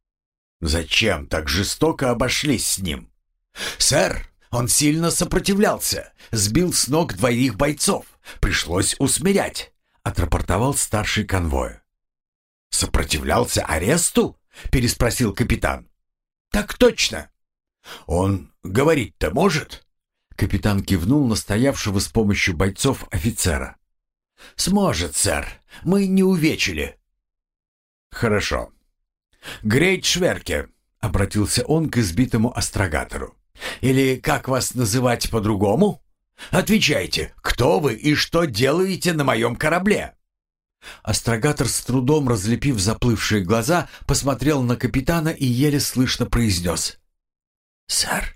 «Зачем так жестоко обошлись с ним?» «Сэр, он сильно сопротивлялся, сбил с ног двоих бойцов. Пришлось усмирять», — отрапортовал старший конвоя. «Сопротивлялся аресту?» — переспросил капитан. «Так точно». «Он говорить-то может?» Капитан кивнул на стоявшего с помощью бойцов офицера. «Сможет, сэр. Мы не увечили». «Хорошо. Грейт Шверке, обратился он к избитому астрогатору. «Или как вас называть по-другому? Отвечайте, кто вы и что делаете на моем корабле?» Астрогатор, с трудом разлепив заплывшие глаза, посмотрел на капитана и еле слышно произнес: «Сэр,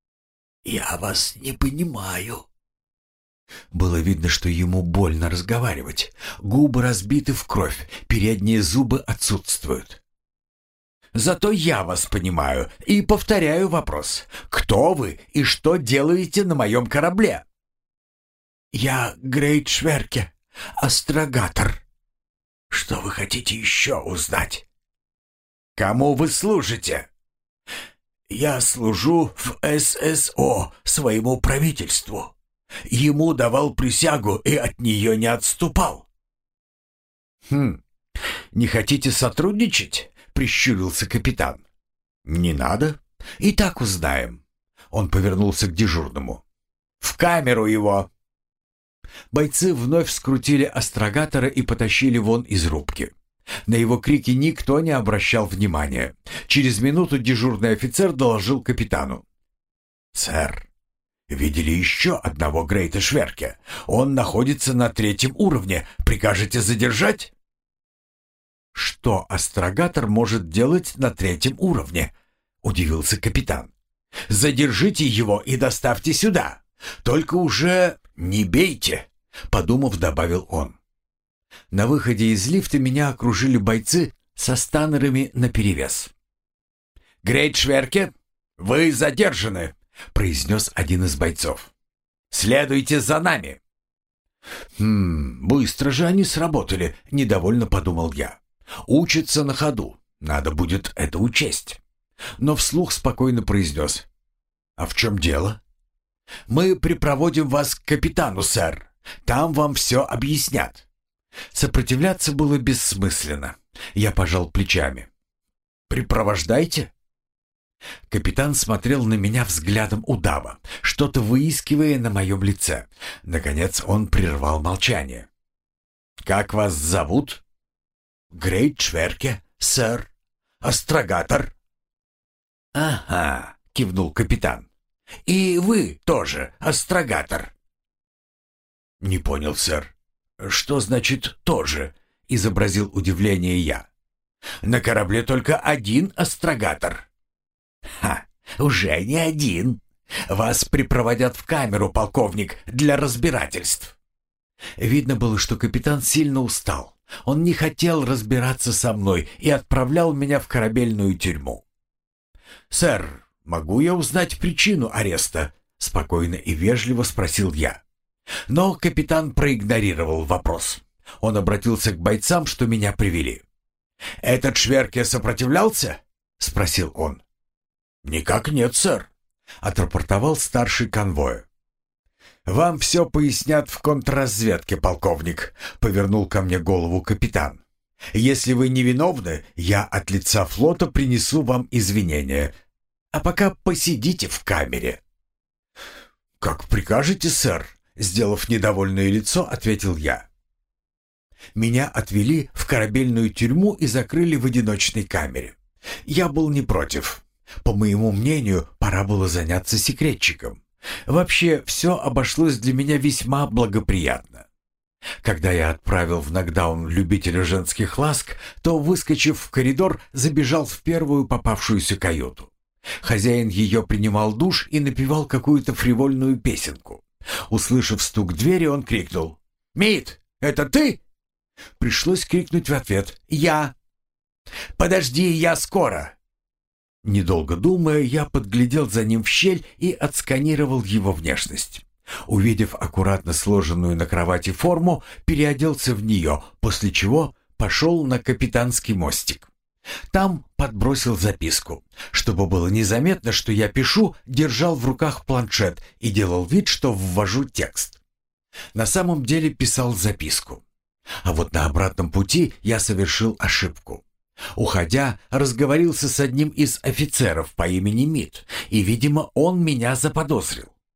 я вас не понимаю». Было видно, что ему больно разговаривать. Губы разбиты в кровь, передние зубы отсутствуют. «Зато я вас понимаю и повторяю вопрос. Кто вы и что делаете на моем корабле?» «Я Грейт Шверке, астрогатор». «Что вы хотите еще узнать?» «Кому вы служите?» «Я служу в эс эс о своему правительству. Ему давал присягу и от нее не отступал». «Хм, не хотите сотрудничать?» — прищурился капитан. «Не надо. И так узнаем». Он повернулся к дежурному. «В камеру его!» Бойцы вновь скрутили астрогатора и потащили вон из рубки. На его крики никто не обращал внимания. Через минуту дежурный офицер доложил капитану: «Сэр, видели еще одного Грейта Шверке. Он находится на третьем уровне. Прикажете задержать?» «Что астрогатор может делать на третьем уровне?» — удивился капитан. «Задержите его и доставьте сюда. Только уже не бейте», — подумав, добавил он. На выходе из лифта меня окружили бойцы со станерами наперевес. «Грейт Шверке, вы задержаны», — произнес один из бойцов. «Следуйте за нами». «Хм, быстро же они сработали», — недовольно подумал я. «Учатся на ходу. Надо будет это учесть». Но вслух спокойно произнес: «А в чем дело?» «Мы припроводим вас к капитану, сэр. Там вам все объяснят». Сопротивляться было бессмысленно. Я пожал плечами. «Припровождайте». Капитан смотрел на меня взглядом удава, что-то выискивая на моем лице. Наконец он прервал молчание. «Как вас зовут?» «Грейт Шверке, сэр. Астрогатор». «Ага», — кивнул капитан. «И вы тоже астрогатор». «Не понял, сэр. Что значит «тоже»?» — изобразил удивление я. «На корабле только один астрогатор». «Ха, уже не один. Вас припроводят в камеру, полковник, для разбирательств». Видно было, что капитан сильно устал. Он не хотел разбираться со мной и отправлял меня в корабельную тюрьму. «Сэр, могу я узнать причину ареста?» — спокойно и вежливо спросил я. Но капитан проигнорировал вопрос. Он обратился к бойцам, что меня привели. «Этот Шверке сопротивлялся?» — спросил он. «Никак нет, сэр», — отрапортовал старший конвоя. «Вам все пояснят в контрразведке, полковник», — повернул ко мне голову капитан. «Если вы невиновны, я от лица флота принесу вам извинения. А пока посидите в камере». «Как прикажете, сэр», — сделав недовольное лицо, ответил я. Меня отвели в корабельную тюрьму и закрыли в одиночной камере. Я был не против. По моему мнению, пора было заняться секретчиком. Вообще, все обошлось для меня весьма благоприятно. Когда я отправил в нокдаун любителя женских ласк, то, выскочив в коридор, забежал в первую попавшуюся каюту. Хозяин ее принимал душ и напевал какую-то фривольную песенку. Услышав стук двери, он крикнул: «Мит, это ты?» Пришлось крикнуть в ответ: «Я!» «Подожди, я скоро!» Недолго думая, я подглядел за ним в щель и отсканировал его внешность. Увидев аккуратно сложенную на кровати форму, переоделся в нее, после чего пошел на капитанский мостик. Там подбросил записку. Чтобы было незаметно, что я пишу, держал в руках планшет и делал вид, что ввожу текст. На самом деле писал записку. А вот на обратном пути я совершил ошибку. Уходя, разговорился с одним из офицеров по имени Мит, и, видимо, он меня заподозрил.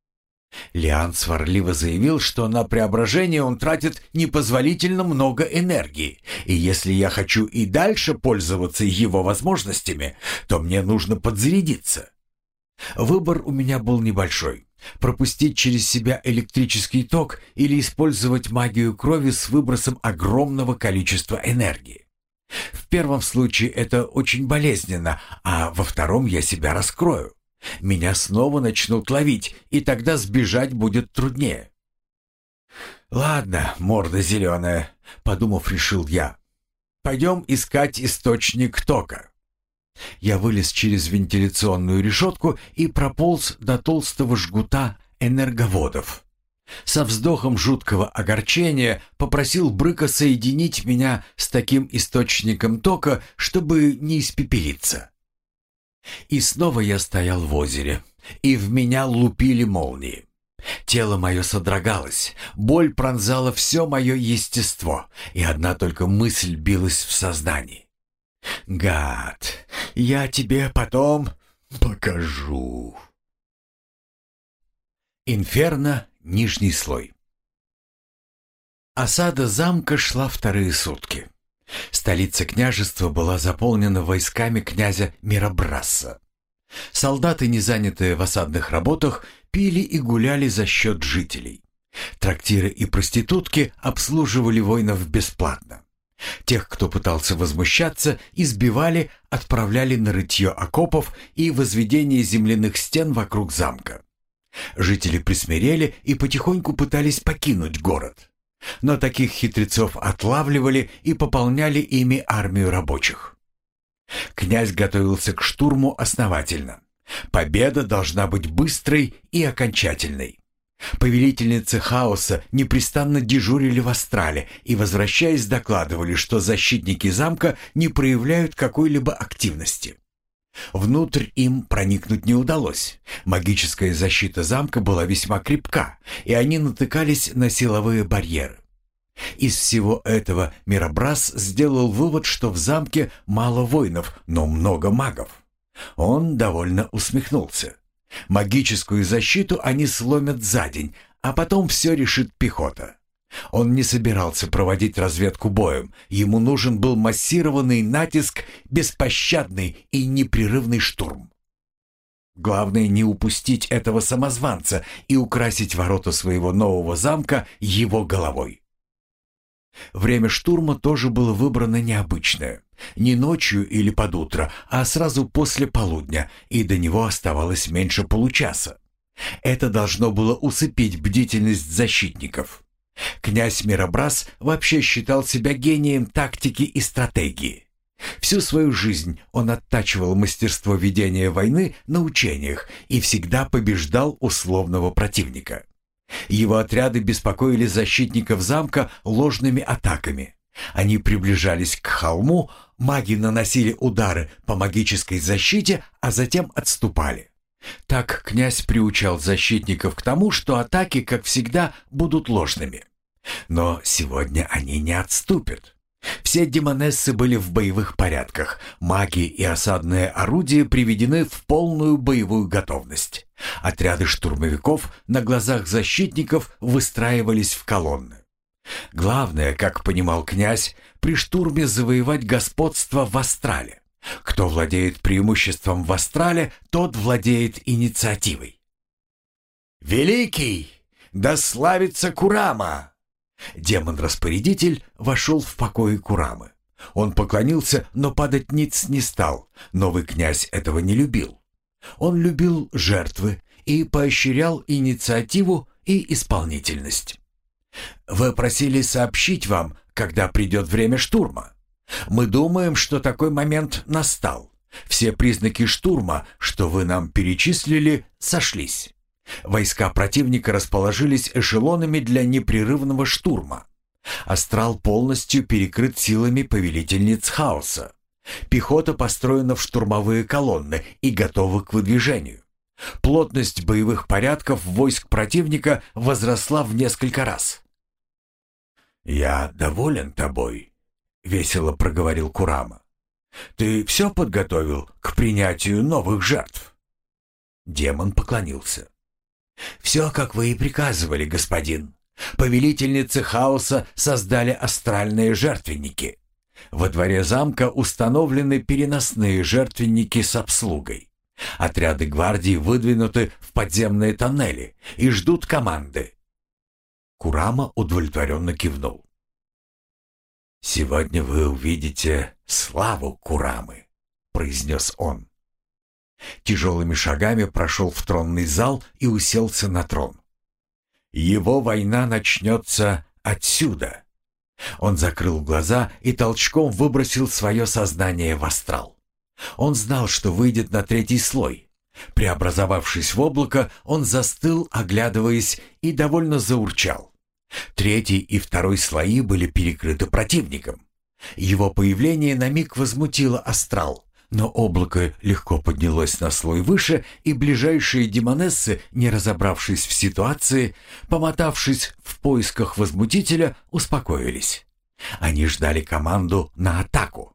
Лиан сварливо заявил, что на преображение он тратит непозволительно много энергии, и если я хочу и дальше пользоваться его возможностями, то мне нужно подзарядиться. Выбор у меня был небольшой: пропустить через себя электрический ток или использовать магию крови с выбросом огромного количества энергии. В первом случае это очень болезненно, а во втором я себя раскрою. Меня снова начнут ловить, и тогда сбежать будет труднее. «Ладно, морда зеленая», — подумав, решил я. «Пойдем искать источник тока». Я вылез через вентиляционную решетку и прополз до толстого жгута энерговодов. Со вздохом жуткого огорчения попросил Брыка соединить меня с таким источником тока, чтобы не испепелиться. И снова я стоял в озере, и в меня лупили молнии. Тело мое содрогалось, боль пронзала все мое естество, и одна только мысль билась в сознании. «Гад, я тебе потом покажу». Инферно, нижний слой. Осада замка шла вторые сутки. Столица княжества была заполнена войсками князя Миробраса. Солдаты, не занятые в осадных работах, пили и гуляли за счет жителей. Трактиры и проститутки обслуживали воинов бесплатно. Тех, кто пытался возмущаться, избивали, отправляли на рытье окопов и возведение земляных стен вокруг замка. Жители присмирели и потихоньку пытались покинуть город. Но таких хитрецов отлавливали и пополняли ими армию рабочих. Князь готовился к штурму основательно. Победа должна быть быстрой и окончательной. Повелительницы хаоса непрестанно дежурили в астрале и, возвращаясь, докладывали, что защитники замка не проявляют какой-либо активности. Внутрь им проникнуть не удалось. Магическая защита замка была весьма крепка, и они натыкались на силовые барьеры. Из всего этого Миробрас сделал вывод, что в замке мало воинов, но много магов. Он довольно усмехнулся. Магическую защиту они сломят за день, а потом все решит пехота. Он не собирался проводить разведку боем, ему нужен был массированный натиск, беспощадный и непрерывный штурм. Главное не упустить этого самозванца и украсить ворота своего нового замка его головой. Время штурма тоже было выбрано необычное. Не ночью или под утро, а сразу после полудня, и до него оставалось меньше получаса. Это должно было усыпить бдительность защитников. Князь Миробрас вообще считал себя гением тактики и стратегии. Всю свою жизнь он оттачивал мастерство ведения войны на учениях и всегда побеждал условного противника. Его отряды беспокоили защитников замка ложными атаками. Они приближались к холму, маги наносили удары по магической защите, а затем отступали. Так князь приучал защитников к тому, что атаки, как всегда, будут ложными. Но сегодня они не отступят. Все демонессы были в боевых порядках, маги и осадные орудия приведены в полную боевую готовность. Отряды штурмовиков на глазах защитников выстраивались в колонны. Главное, как понимал князь, при штурме завоевать господство в астрале. Кто владеет преимуществом в астрале, тот владеет инициативой. «Великий! Да славится Курама!» Демон-распорядитель вошел в покои Курамы. Он поклонился, но падать ниц не стал. Новый князь этого не любил. Он любил жертвы и поощрял инициативу и исполнительность. «Вы просили сообщить вам, когда придет время штурма. Мы думаем, что такой момент настал. Все признаки штурма, что вы нам перечислили, сошлись. Войска противника расположились эшелонами для непрерывного штурма. Астрал полностью перекрыт силами повелительниц хаоса. Пехота построена в штурмовые колонны и готова к выдвижению. Плотность боевых порядков войск противника возросла в несколько раз». «Я доволен тобой», — весело проговорил Курама. «Ты все подготовил к принятию новых жертв?» Демон поклонился. «Все, как вы и приказывали, господин. Повелительницы хаоса создали астральные жертвенники. Во дворе замка установлены переносные жертвенники с обслугой. Отряды гвардии выдвинуты в подземные тоннели и ждут команды». Курама удовлетворенно кивнул. «Сегодня вы увидите славу Курамы», — произнес он. Тяжелыми шагами прошел в тронный зал и уселся на трон. «Его война начнется отсюда». Он закрыл глаза и толчком выбросил свое сознание в астрал. Он знал, что выйдет на третий слой. Преобразовавшись в облако, он застыл, оглядываясь, и довольно заурчал. Третий и второй слои были перекрыты противником. Его появление на миг возмутило астрал, но облако легко поднялось на слой выше, и ближайшие демонессы, не разобравшись в ситуации, помотавшись в поисках возмутителя, успокоились. Они ждали команду на атаку.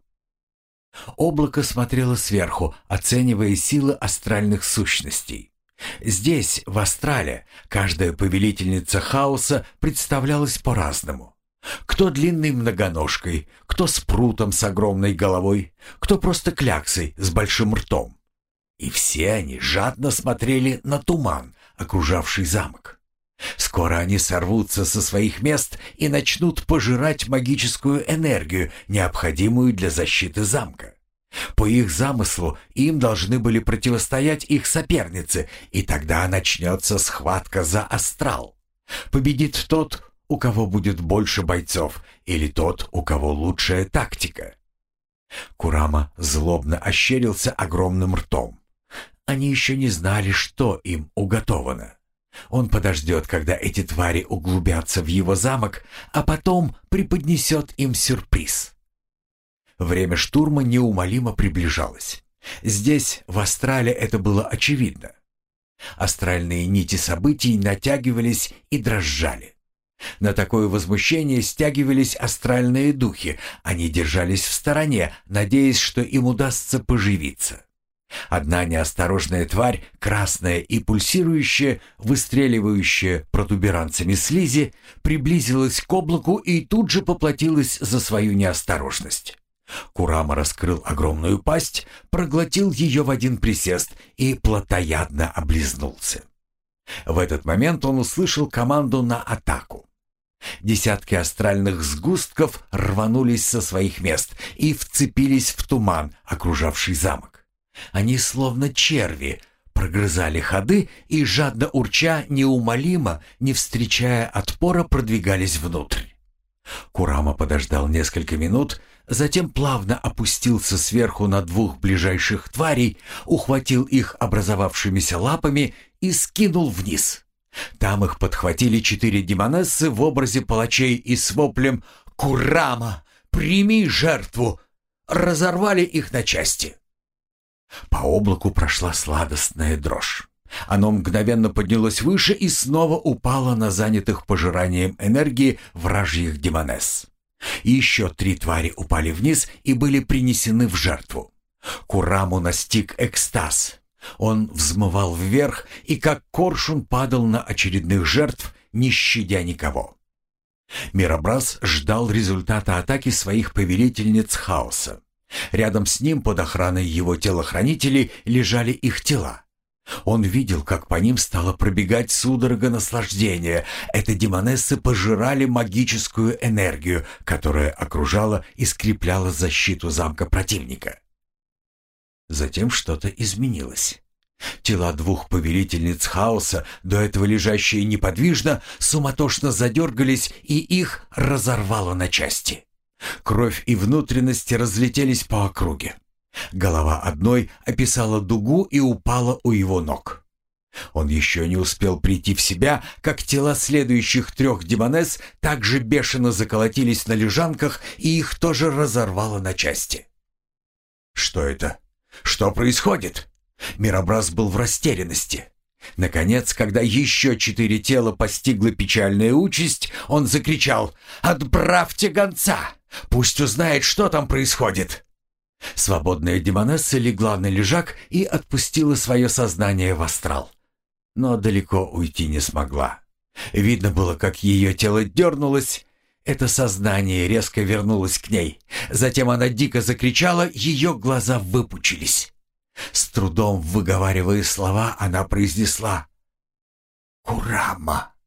Облако смотрело сверху, оценивая силы астральных сущностей. Здесь, в астрале, каждая повелительница хаоса представлялась по-разному. Кто длинной многоножкой, кто с прутом с огромной головой, кто просто кляксой с большим ртом. И все они жадно смотрели на туман, окружавший замок. Скоро они сорвутся со своих мест и начнут пожирать магическую энергию, необходимую для защиты замка. По их замыслу им должны были противостоять их соперницы, и тогда начнется схватка за астрал. Победит тот, у кого будет больше бойцов, или тот, у кого лучшая тактика. Курама злобно ощерился огромным ртом. Они еще не знали, что им уготовано. Он подождет, когда эти твари углубятся в его замок, а потом преподнесет им сюрприз. Время штурма неумолимо приближалось. Здесь, в астрале, это было очевидно. Астральные нити событий натягивались и дрожали. На такое возмущение стягивались астральные духи. Они держались в стороне, надеясь, что им удастся поживиться. Одна неосторожная тварь, красная и пульсирующая, выстреливающая протуберанцами слизи, приблизилась к облаку и тут же поплатилась за свою неосторожность. Курама раскрыл огромную пасть, проглотил ее в один присест и плотоядно облизнулся. В этот момент он услышал команду на атаку. Десятки астральных сгустков рванулись со своих мест и вцепились в туман, окружавший замок. Они, словно черви, прогрызали ходы и, жадно урча, неумолимо, не встречая отпора, продвигались внутрь. Курама подождал несколько минут, затем плавно опустился сверху на двух ближайших тварей, ухватил их образовавшимися лапами и скинул вниз. Там их подхватили четыре демонессы в образе палачей и с воплем «Курама, прими жертву!» разорвали их на части. По облаку прошла сладостная дрожь. Оно мгновенно поднялось выше и снова упало на занятых пожиранием энергии вражьих демонесс. Еще три твари упали вниз и были принесены в жертву. Кураму настиг экстаз. Он взмывал вверх и как коршун падал на очередных жертв, не щадя никого. Миробраз ждал результата атаки своих повелительниц хаоса. Рядом с ним под охраной его телохранителей лежали их тела. Он видел, как по ним стало пробегать судорога наслаждения. Это демонессы пожирали магическую энергию, которая окружала и скрепляла защиту замка противника. Затем что-то изменилось. Тела двух повелительниц хаоса, до этого лежащие неподвижно, суматошно задергались, и их разорвало на части. Кровь и внутренности разлетелись по округе. Голова одной описала дугу и упала у его ног. Он еще не успел прийти в себя, как тела следующих трех демонесс также бешено заколотились на лежанках, и их тоже разорвало на части. Что это? Что происходит? Миробраз был в растерянности. Наконец, когда еще четыре тела постигла печальная участь, он закричал: «Отправьте гонца! Пусть узнает, что там происходит!» Свободная демонесса легла на лежак и отпустила свое сознание в астрал. но далеко уйти не смогла. Видно было, как ее тело дернулось. Это сознание резко вернулось к ней. Затем она дико закричала, ее глаза выпучились. С трудом выговаривая слова, она произнесла: «Курама,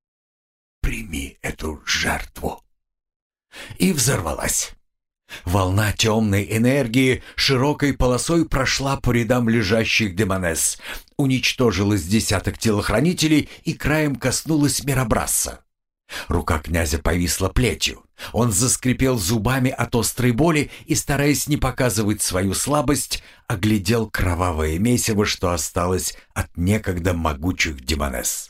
прими эту жертву!» И взорвалась. Волна темной энергии широкой полосой прошла по рядам лежащих демонесс, уничтожила с десяток телохранителей и краем коснулась Миробраса. Рука князя повисла плетью. Он заскрипел зубами от острой боли и, стараясь не показывать свою слабость, оглядел кровавое месиво, что осталось от некогда могучих демонесс.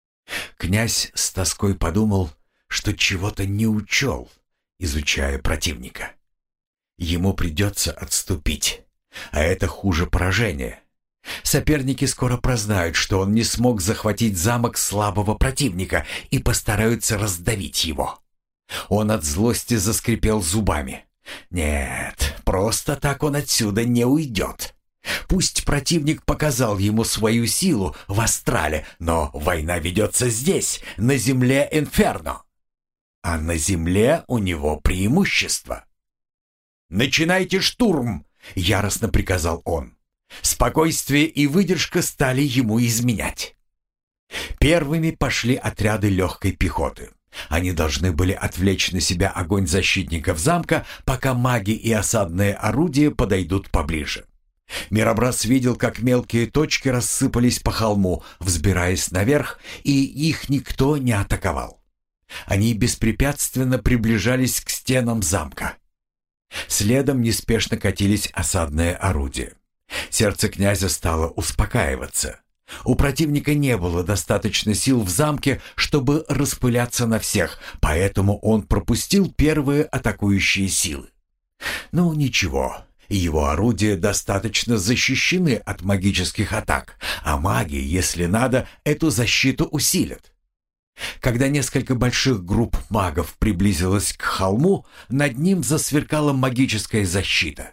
Князь с тоской подумал, что чего-то не учел, изучая противника. Ему придется отступить, а это хуже поражения. Соперники скоро прознают, что он не смог захватить замок слабого противника и постараются раздавить его. Он от злости заскрипел зубами. Нет, просто так он отсюда не уйдет. Пусть противник показал ему свою силу в астрале, но война ведется здесь, на земле Инферно. А на земле у него преимущество. «Начинайте штурм!» — яростно приказал он. Спокойствие и выдержка стали ему изменять. Первыми пошли отряды легкой пехоты. Они должны были отвлечь на себя огонь защитников замка, пока маги и осадные орудия подойдут поближе. Миробрас видел, как мелкие точки рассыпались по холму, взбираясь наверх, и их никто не атаковал. Они беспрепятственно приближались к стенам замка. Следом неспешно катились осадные орудия. Сердце князя стало успокаиваться. У противника не было достаточно сил в замке, чтобы распыляться на всех, поэтому он пропустил первые атакующие силы. Ну ничего, его орудия достаточно защищены от магических атак, а маги, если надо, эту защиту усилят. Когда несколько больших групп магов приблизилось к холму, над ним засверкала магическая защита.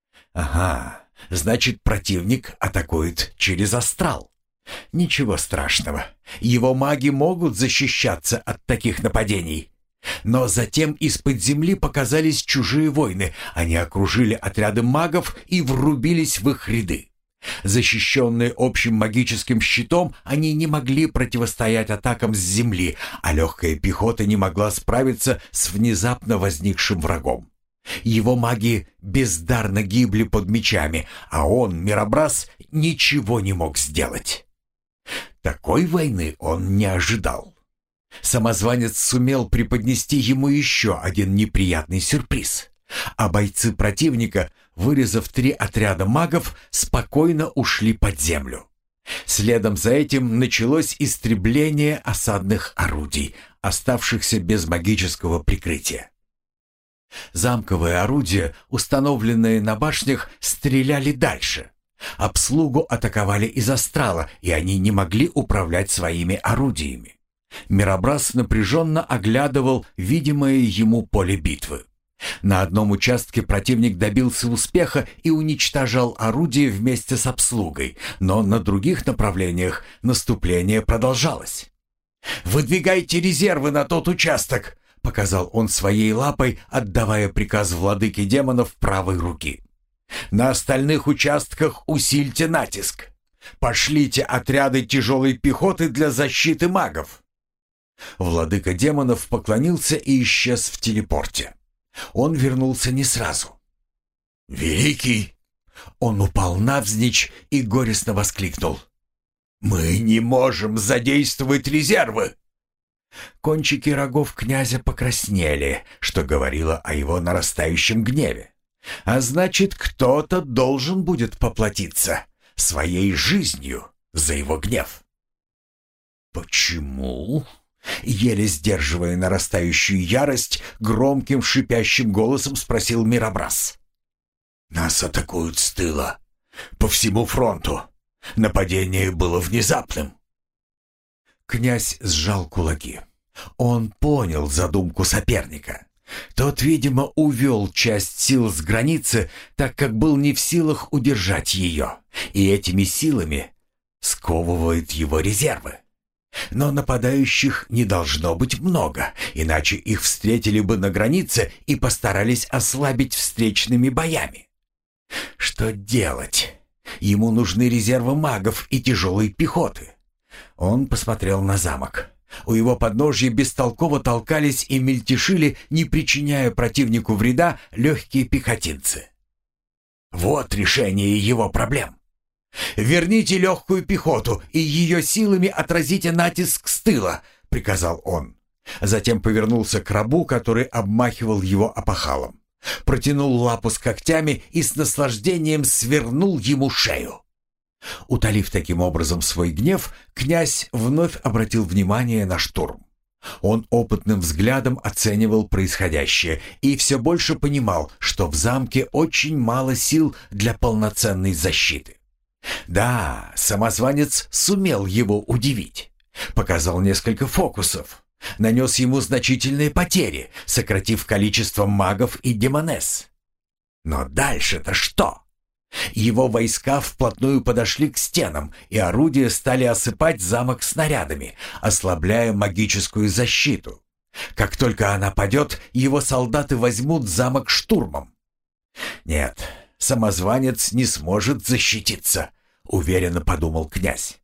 Ага, значит, противник атакует через астрал. Ничего страшного, его маги могут защищаться от таких нападений. Но затем из-под земли показались чужие воины. Они окружили отряды магов и врубились в их ряды. Защищенные общим магическим щитом, они не могли противостоять атакам с земли, а легкая пехота не могла справиться с внезапно возникшим врагом. Его маги бездарно гибли под мечами, а он, Миробрас, ничего не мог сделать. Такой войны он не ожидал. Самозванец сумел преподнести ему еще один неприятный сюрприз, а бойцы противника, вырезав три отряда магов, спокойно ушли под землю. Следом за этим началось истребление осадных орудий, оставшихся без магического прикрытия. Замковые орудия, установленные на башнях, стреляли дальше. Обслугу атаковали из астрала, и они не могли управлять своими орудиями. Миробрас напряженно оглядывал видимое ему поле битвы. На одном участке противник добился успеха и уничтожал орудие вместе с обслугой, но на других направлениях наступление продолжалось. «Выдвигайте резервы на тот участок!» — показал он своей лапой, отдавая приказ владыке демонов правой руки. «На остальных участках усильте натиск. Пошлите отряды тяжелой пехоты для защиты магов». Владыка демонов поклонился и исчез в телепорте. Он вернулся не сразу. «Великий!» Он упал навзничь и горестно воскликнул. «Мы не можем задействовать резервы!» Кончики рогов князя покраснели, что говорило о его нарастающем гневе. А значит, кто-то должен будет поплатиться своей жизнью за его гнев. «Почему?» Еле сдерживая нарастающую ярость, громким шипящим голосом спросил Миробрас. «Нас атакуют с тыла, по всему фронту. Нападение было внезапным». Князь сжал кулаки. Он понял задумку соперника. Тот, видимо, увел часть сил с границы, так как был не в силах удержать ее, и этими силами сковывает его резервы. Но нападающих не должно быть много, иначе их встретили бы на границе и постарались ослабить встречными боями. Что делать? Ему нужны резервы магов и тяжелой пехоты. Он посмотрел на замок. У его подножья бестолково толкались и мельтешили, не причиняя противнику вреда, легкие пехотинцы. Вот решение его проблем. «Верните легкую пехоту и ее силами отразите натиск с тыла», — приказал он. Затем повернулся к рабу, который обмахивал его опахалом. Протянул лапу с когтями и с наслаждением свернул ему шею. Утолив таким образом свой гнев, князь вновь обратил внимание на штурм. Он опытным взглядом оценивал происходящее и все больше понимал, что в замке очень мало сил для полноценной защиты. Да, самозванец сумел его удивить. Показал несколько фокусов. Нанес ему значительные потери, сократив количество магов и демонесс. Но дальше-то что? Его войска вплотную подошли к стенам, и орудия стали осыпать замок снарядами, ослабляя магическую защиту. Как только она падет, его солдаты возьмут замок штурмом. Нет, самозванец не сможет защититься, уверенно подумал князь.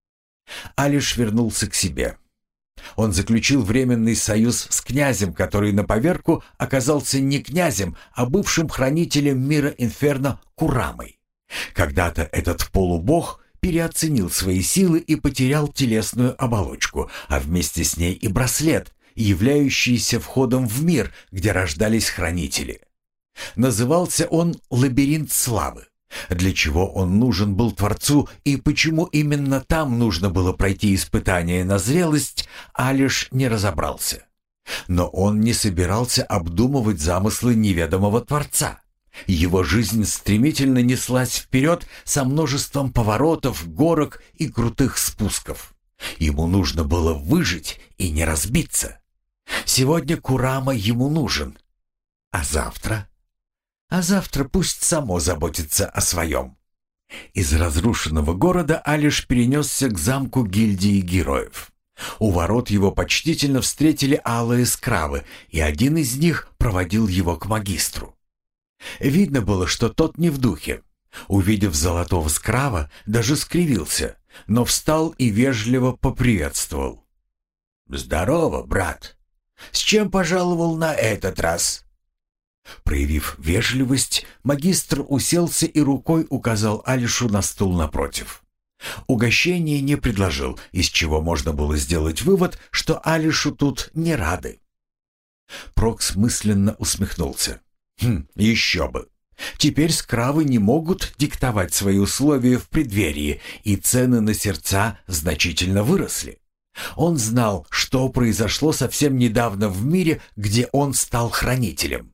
Алиш вернулся к себе. Он заключил временный союз с князем, который на поверку оказался не князем, а бывшим хранителем мира Инферно Курамой. Когда-то этот полубог переоценил свои силы и потерял телесную оболочку, а вместе с ней и браслет, являющийся входом в мир, где рождались хранители. Назывался он «Лабиринт славы». Для чего он нужен был Творцу и почему именно там нужно было пройти испытание на зрелость, Алиш не разобрался. Но он не собирался обдумывать замыслы неведомого Творца. Его жизнь стремительно неслась вперед со множеством поворотов, горок и крутых спусков. Ему нужно было выжить и не разбиться. Сегодня Курама ему нужен. А завтра? А завтра пусть само заботится о своем. Из разрушенного города Алиш перенесся к замку гильдии героев. У ворот его почтительно встретили алые скравы, и один из них проводил его к магистру. Видно было, что тот не в духе. Увидев золотого скрава, даже скривился, но встал и вежливо поприветствовал. «Здорово, брат! С чем пожаловал на этот раз?» Проявив вежливость, магистр уселся и рукой указал Алишу на стул напротив. Угощение не предложил, из чего можно было сделать вывод, что Алишу тут не рады. Прокс мысленно усмехнулся. Хм, еще бы. Теперь скравы не могут диктовать свои условия в преддверии, и цены на сердца значительно выросли. Он знал, что произошло совсем недавно в мире, где он стал хранителем.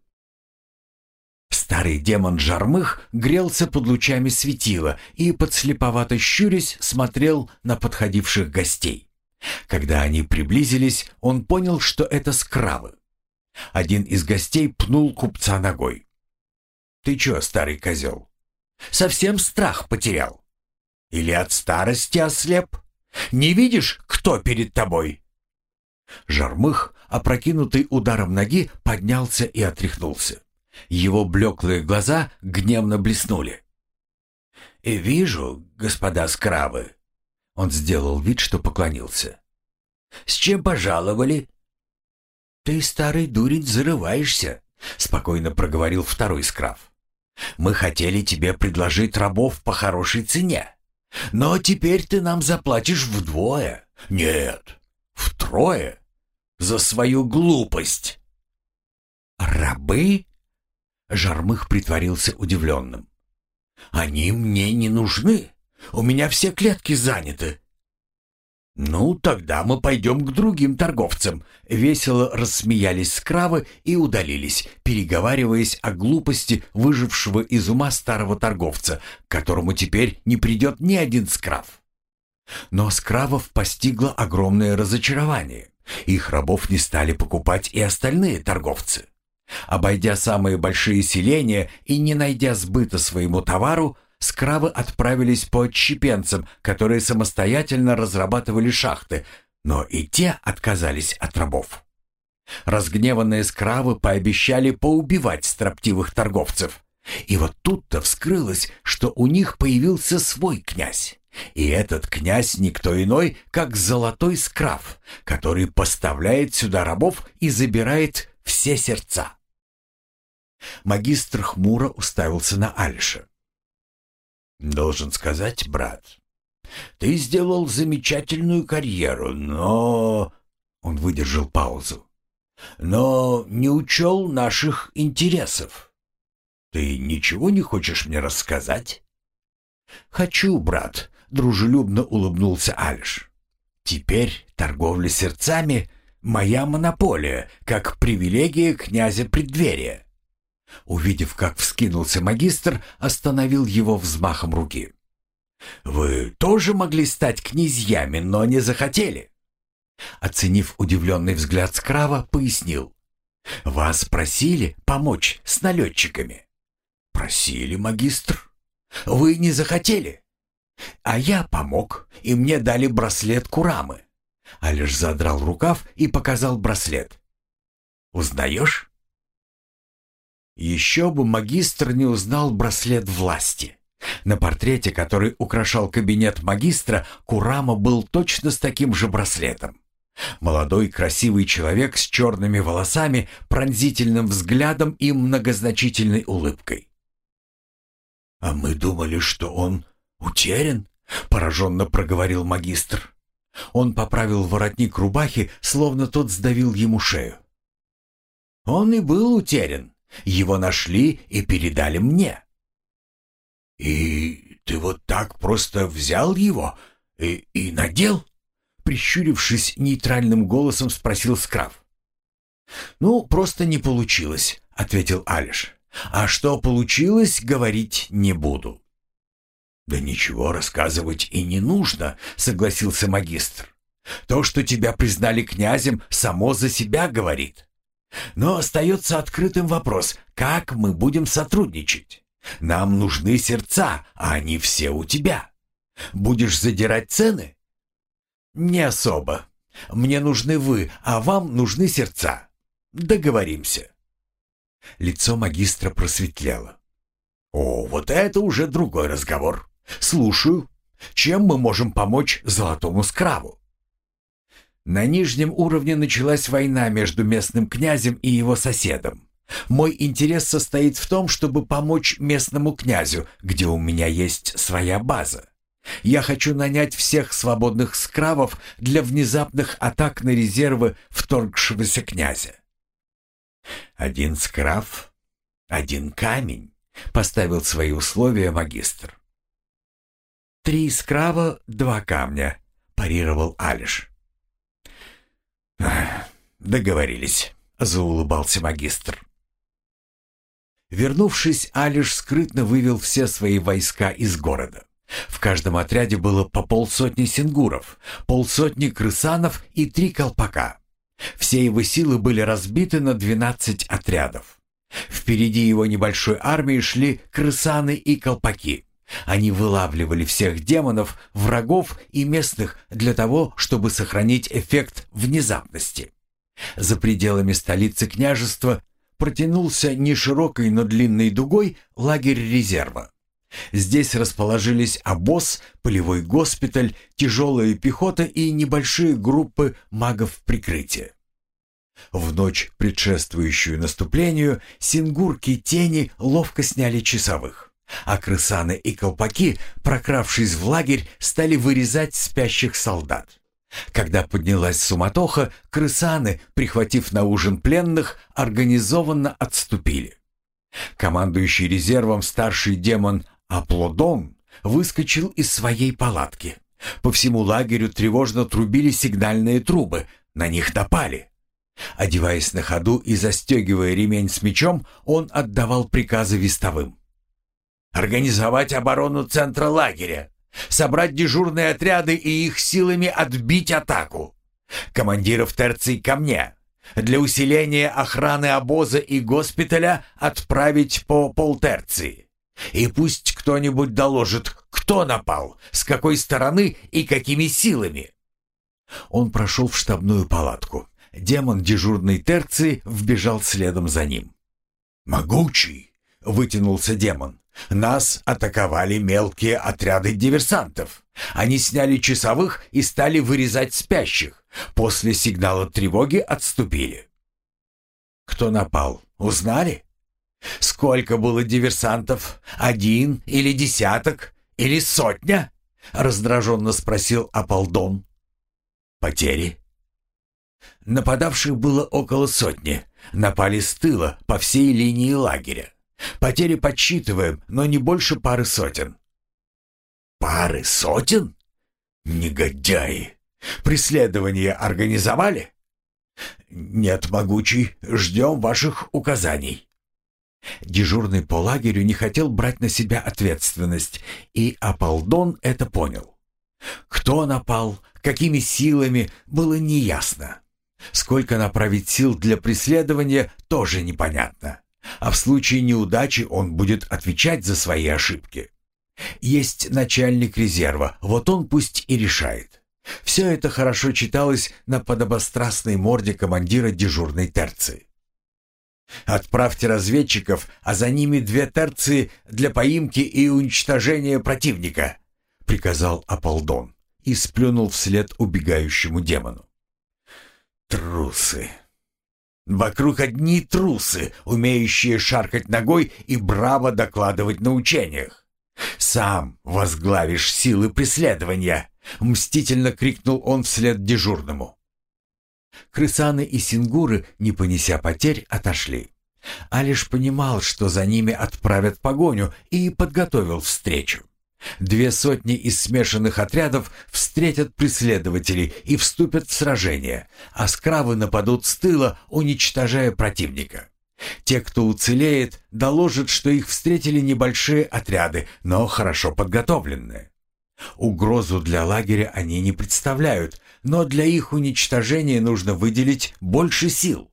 Старый демон Жармых грелся под лучами светила и, подслеповато щурясь, смотрел на подходивших гостей. Когда они приблизились, он понял, что это скравы. Один из гостей пнул купца ногой. «Ты чё, старый козел, совсем страх потерял? Или от старости ослеп? Не видишь, кто перед тобой?» Жармых, опрокинутый ударом ноги, поднялся и отряхнулся. Его блеклые глаза гневно блеснули. «И вижу, господа скравы». Он сделал вид, что поклонился. «С чем пожаловали?» «Ты, старый дурень, зарываешься», — спокойно проговорил второй скрав. «Мы хотели тебе предложить рабов по хорошей цене, но теперь ты нам заплатишь вдвое, нет, втрое, за свою глупость». «Рабы?» Жармых притворился удивленным. «Они мне не нужны. У меня все клетки заняты». «Ну, тогда мы пойдем к другим торговцам», — весело рассмеялись скравы и удалились, переговариваясь о глупости выжившего из ума старого торговца, к которому теперь не придет ни один скрав. Но скравов постигло огромное разочарование. Их рабов не стали покупать и остальные торговцы. Обойдя самые большие селения и не найдя сбыта своему товару, скравы отправились по отщепенцам, которые самостоятельно разрабатывали шахты, но и те отказались от рабов. Разгневанные скравы пообещали поубивать строптивых торговцев. И вот тут-то вскрылось, что у них появился свой князь. И этот князь никто иной, как золотой скрав, который поставляет сюда рабов и забирает все сердца. Магистр хмуро уставился на Алиша. «Должен сказать, брат, ты сделал замечательную карьеру, но...» Он выдержал паузу. «Но не учел наших интересов. Ты ничего не хочешь мне рассказать?» «Хочу, брат», — дружелюбно улыбнулся Алиш. «Теперь торговля сердцами — моя монополия, как привилегия князя преддверия». Увидев, как вскинулся магистр, остановил его взмахом руки. «Вы тоже могли стать князьями, но не захотели». Оценив удивленный взгляд скрава, пояснил. «Вас просили помочь с налетчиками». «Просили, магистр. Вы не захотели. А я помог, и мне дали браслет Курамы». Алиш задрал рукав и показал браслет. «Узнаешь?» Еще бы магистр не узнал браслет власти. На портрете, который украшал кабинет магистра, Курама был точно с таким же браслетом. Молодой красивый человек с черными волосами, пронзительным взглядом и многозначительной улыбкой. «А мы думали, что он утерян», — пораженно проговорил магистр. Он поправил воротник рубахи, словно тот сдавил ему шею. «Он и был утерян. Его нашли и передали мне». «И ты вот так просто взял его и, и надел?» Прищурившись нейтральным голосом, спросил скрав. «Ну, просто не получилось», — ответил Алиш. «А что получилось, говорить не буду». «Да ничего рассказывать и не нужно», — согласился магистр. «То, что тебя признали князем, само за себя говорит. Но остается открытым вопрос, как мы будем сотрудничать? Нам нужны сердца, а они все у тебя. Будешь задирать цены?» «Не особо. Мне нужны вы, а вам нужны сердца. Договоримся». Лицо магистра просветлело. «О, вот это уже другой разговор. Слушаю. Чем мы можем помочь золотому скраву?» На нижнем уровне началась война между местным князем и его соседом. Мой интерес состоит в том, чтобы помочь местному князю, где у меня есть своя база. Я хочу нанять всех свободных скравов для внезапных атак на резервы вторгшегося князя. «Один скрав, один камень», — поставил свои условия магистр. «Три скрава, два камня», — парировал Алиш. «Договорились», — заулыбался магистр. Вернувшись, Алиш скрытно вывел все свои войска из города. В каждом отряде было по полсотни сингуров, полсотни крысанов и три колпака. Все его силы были разбиты на двенадцать отрядов. Впереди его небольшой армии шли крысаны и колпаки. Они вылавливали всех демонов, врагов и местных для того, чтобы сохранить эффект внезапности. За пределами столицы княжества протянулся не широкой, но длинной дугой лагерь резерва. Здесь расположились обоз, полевой госпиталь, тяжелая пехота и небольшие группы магов прикрытия. В ночь, предшествующую наступлению, сингурки тени ловко сняли часовых, а крысаны и колпаки, прокравшись в лагерь, стали вырезать спящих солдат. Когда поднялась суматоха, крысаны, прихватив на ужин пленных, организованно отступили. Командующий резервом старший демон Аплодон выскочил из своей палатки. По всему лагерю тревожно трубили сигнальные трубы, на них напали. Одеваясь на ходу и застегивая ремень с мечом, он отдавал приказы вестовым. «Организовать оборону центра лагеря, собрать дежурные отряды и их силами отбить атаку. Командиров терций ко мне. Для усиления охраны обоза и госпиталя отправить по полтерции. И пусть кто-нибудь доложит, кто напал, с какой стороны и какими силами». Он прошел в штабную палатку. Демон дежурной терции вбежал следом за ним. «Могучий!» — вытянулся демон. «Нас атаковали мелкие отряды диверсантов. Они сняли часовых и стали вырезать спящих. После сигнала тревоги отступили». «Кто напал? Узнали? Сколько было диверсантов? Один или десяток? Или сотня?» — раздраженно спросил Аполдон. «Потери?» Нападавших было около сотни. Напали с тыла по всей линии лагеря. Потери подсчитываем, но не больше пары сотен». «Пары сотен? Негодяи! Преследование организовали?» «Нет, могучий, ждем ваших указаний». Дежурный по лагерю не хотел брать на себя ответственность, и Аполдон это понял. Кто напал, какими силами, было неясно. Сколько направить сил для преследования, тоже непонятно. А в случае неудачи он будет отвечать за свои ошибки. Есть начальник резерва, вот он пусть и решает. Все это хорошо читалось на подобострастной морде командира дежурной терции. «Отправьте разведчиков, а за ними две терции для поимки и уничтожения противника», — приказал Аполдон и сплюнул вслед убегающему демону. «Трусы! Вокруг одни трусы, умеющие шаркать ногой и браво докладывать на учениях. Сам возглавишь силы преследования!» — мстительно крикнул он вслед дежурному. Крысаны и сингуры, не понеся потерь, отошли. Алиш понимал, что за ними отправят погоню, и подготовил встречу. Две сотни из смешанных отрядов встретят преследователей и вступят в сражение, а скравы нападут с тыла, уничтожая противника. Те, кто уцелеет, доложат, что их встретили небольшие отряды, но хорошо подготовленные. Угрозу для лагеря они не представляют, но для их уничтожения нужно выделить больше сил.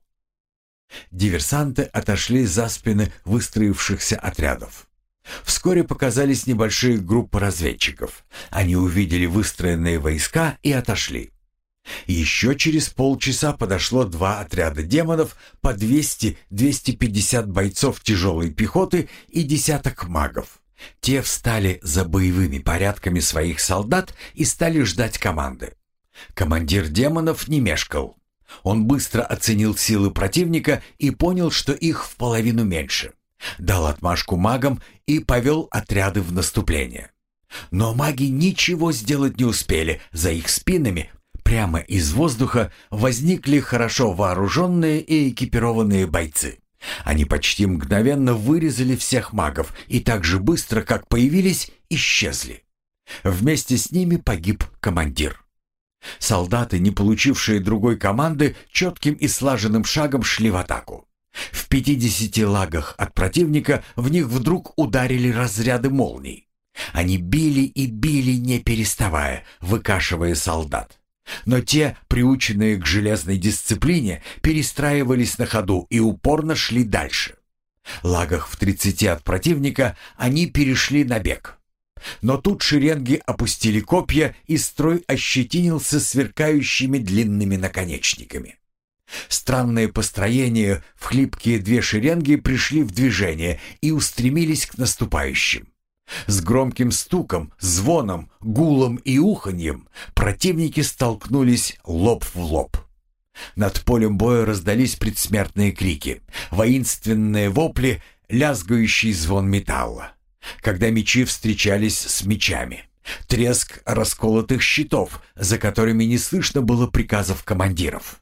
Диверсанты отошли за спины выстроившихся отрядов. Вскоре показались небольшие группы разведчиков. Они увидели выстроенные войска и отошли. Еще через полчаса подошло два отряда демонов, по двести-двести пятьдесят бойцов тяжелой пехоты и десяток магов. Те встали за боевыми порядками своих солдат и стали ждать команды. Командир демонов не мешкал. Он быстро оценил силы противника и понял, что их в половину меньше. Дал отмашку магам и повел отряды в наступление. Но маги ничего сделать не успели. За их спинами, прямо из воздуха, возникли хорошо вооруженные и экипированные бойцы. Они почти мгновенно вырезали всех магов и так же быстро, как появились, исчезли. Вместе с ними погиб командир. Солдаты, не получившие другой команды, четким и слаженным шагом шли в атаку. В пятидесяти лагах от противника в них вдруг ударили разряды молний. Они били и били, не переставая, выкашивая солдат. Но те, приученные к железной дисциплине, перестраивались на ходу и упорно шли дальше. Лагах в тридцати от противника они перешли на бег. Но тут шеренги опустили копья, и строй ощетинился сверкающими длинными наконечниками. Странное построение, в хлипкие две шеренги пришли в движение и устремились к наступающим. С громким стуком, звоном, гулом и уханьем противники столкнулись лоб в лоб. Над полем боя раздались предсмертные крики, воинственные вопли, лязгающий звон металла. Когда мечи встречались с мечами, треск расколотых щитов, за которыми не слышно было приказов командиров.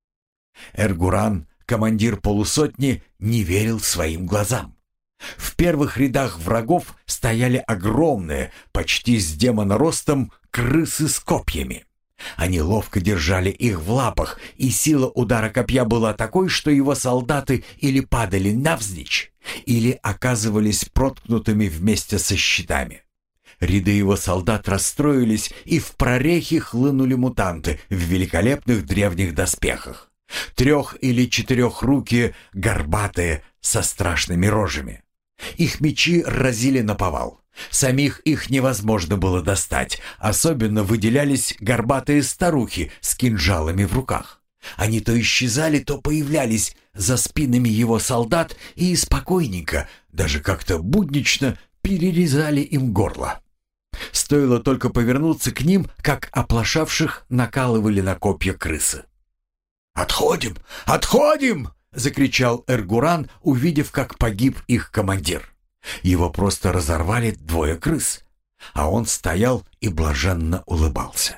Эргуран, командир полусотни, не верил своим глазам. В первых рядах врагов стояли огромные, почти с демона ростом, крысы с копьями. Они ловко держали их в лапах, и сила удара копья была такой, что его солдаты или падали навзничь, или оказывались проткнутыми вместе со щитами. Ряды его солдат расстроились, и в прорехи хлынули мутанты в великолепных древних доспехах. Трех- или четырехрукие, горбатые, со страшными рожами. Их мечи разили наповал. Самих их невозможно было достать. Особенно выделялись горбатые старухи с кинжалами в руках. Они то исчезали, то появлялись за спинами его солдат и спокойненько, даже как-то буднично, перерезали им горло. Стоило только повернуться к ним, как оплошавших накалывали на копья крысы. «Отходим! Отходим!» — закричал Эргуран, увидев, как погиб их командир. Его просто разорвали двое крыс, а он стоял и блаженно улыбался.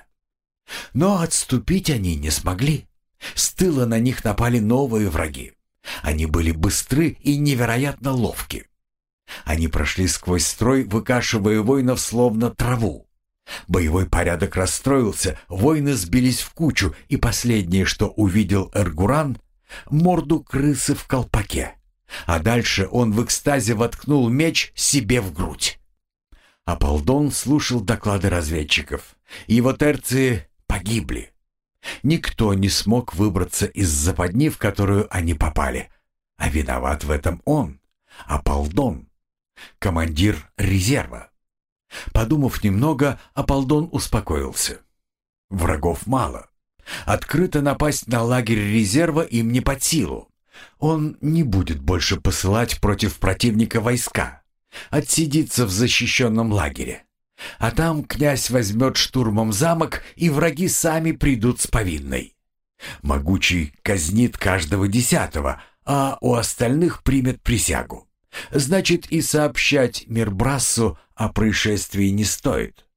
Но отступить они не смогли. С тыла на них напали новые враги. Они были быстры и невероятно ловки. Они прошли сквозь строй, выкашивая воинов словно траву. Боевой порядок расстроился, воины сбились в кучу, и последнее, что увидел Эргуран — морду крысы в колпаке. А дальше он в экстазе воткнул меч себе в грудь. Аполдон слушал доклады разведчиков. Его терции погибли. Никто не смог выбраться из западни, в которую они попали. А виноват в этом он, Аполдон, командир резерва. Подумав немного, Аполдон успокоился. Врагов мало. Открыто напасть на лагерь резерва им не под силу. Он не будет больше посылать против противника войска. Отсидится в защищенном лагере. А там князь возьмет штурмом замок, и враги сами придут с повинной. Могучий казнит каждого десятого, а у остальных примет присягу. Значит, и сообщать Мирбрассу о происшествии не стоит.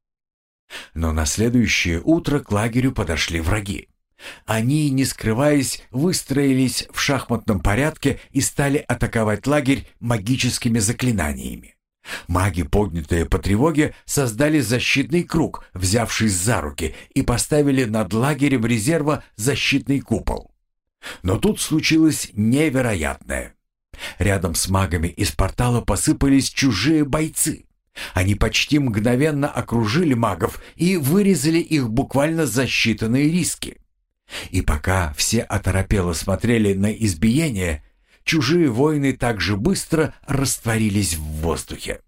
Но на следующее утро к лагерю подошли враги. Они, не скрываясь, выстроились в шахматном порядке и стали атаковать лагерь магическими заклинаниями. Маги, поднятые по тревоге, создали защитный круг, взявшись за руки, и поставили над лагерем резерва защитный купол. Но тут случилось невероятное. Рядом с магами из портала посыпались чужие бойцы. Они почти мгновенно окружили магов и вырезали их буквально за считанные риски. И пока все оторопело смотрели на избиение, чужие воины так же быстро растворились в воздухе.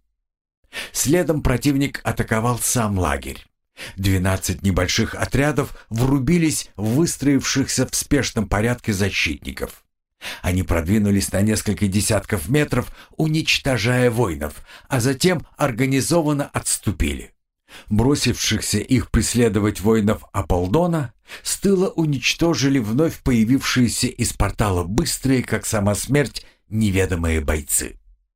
Следом противник атаковал сам лагерь. Двенадцать небольших отрядов врубились в выстроившихся в спешном порядке защитников. Они продвинулись на несколько десятков метров, уничтожая воинов, а затем организованно отступили. Бросившихся их преследовать воинов Аполдона с тыла уничтожили вновь появившиеся из портала быстрые, как сама смерть, неведомые бойцы.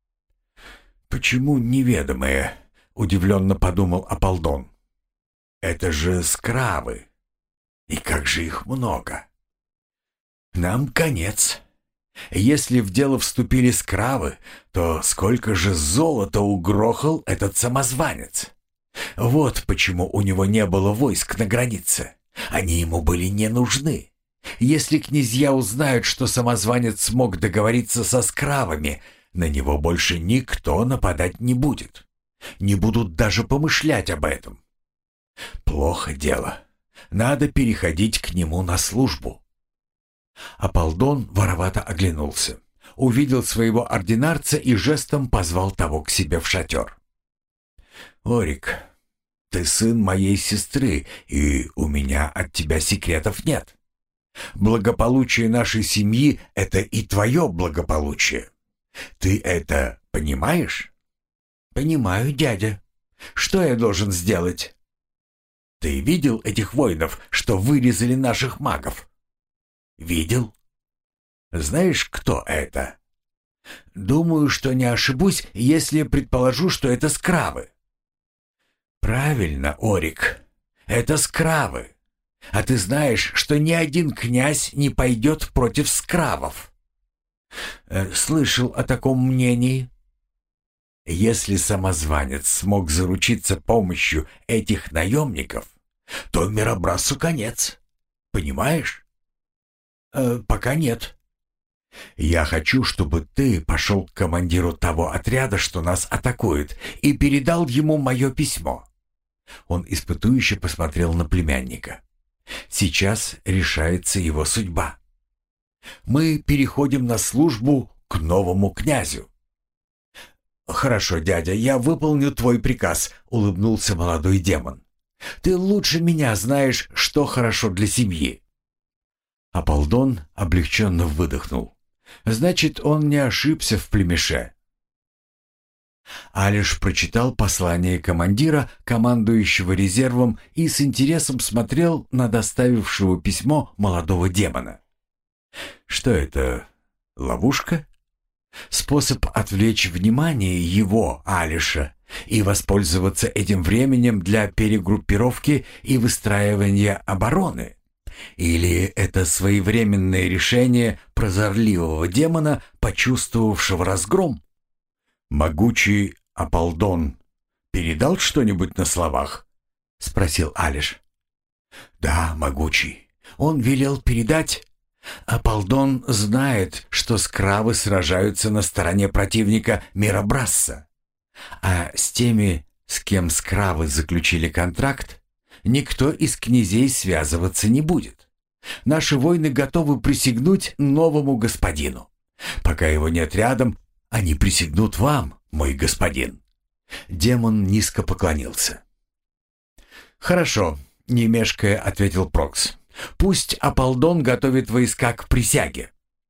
«Почему неведомые?» — удивленно подумал Аполдон. «Это же скравы. И как же их много! Нам конец. Если в дело вступили скравы, то сколько же золота угрохал этот самозванец! Вот почему у него не было войск на границе. Они ему были не нужны. Если князья узнают, что самозванец смог договориться со скравами, на него больше никто нападать не будет. Не будут даже помышлять об этом. Плохо дело. Надо переходить к нему на службу». Аполдон воровато оглянулся, увидел своего ординарца и жестом позвал того к себе в шатер. «Орик, ты сын моей сестры, и у меня от тебя секретов нет. Благополучие нашей семьи — это и твое благополучие. Ты это понимаешь?» «Понимаю, дядя. Что я должен сделать?» «Ты видел этих воинов, что вырезали наших магов?» «Видел. Знаешь, кто это?» «Думаю, что не ошибусь, если предположу, что это скравы». «Правильно, Орик. Это скравы. А ты знаешь, что ни один князь не пойдет против скравов?» э, «Слышал о таком мнении». «Если самозванец смог заручиться помощью этих наемников, то Мирабрасу конец. Понимаешь?» э, «Пока нет». «Я хочу, чтобы ты пошел к командиру того отряда, что нас атакует, и передал ему мое письмо». Он испытующе посмотрел на племянника. «Сейчас решается его судьба. Мы переходим на службу к новому князю». «Хорошо, дядя, я выполню твой приказ», — улыбнулся молодой демон. «Ты лучше меня знаешь, что хорошо для семьи». Аполдон облегченно выдохнул. Значит, он не ошибся в племеше. Алиш прочитал послание командира, командующего резервом, и с интересом смотрел на доставившего письмо молодого демона. Что это? Ловушка? Способ отвлечь внимание его, Алиша, и воспользоваться этим временем для перегруппировки и выстраивания обороны? Или это своевременное решение прозорливого демона, почувствовавшего разгром? «Могучий Аполдон передал что-нибудь на словах?» — спросил Алиш. «Да, могучий. Он велел передать. Аполдон знает, что скравы сражаются на стороне противника Мирабрасса. А с теми, с кем скравы заключили контракт, никто из князей связываться не будет. Наши воины готовы присягнуть новому господину. Пока его нет рядом, они присягнут вам, мой господин». Демон низко поклонился. «Хорошо», — не мешкая ответил Прокс. «Пусть Аполдон готовит войска к присяге».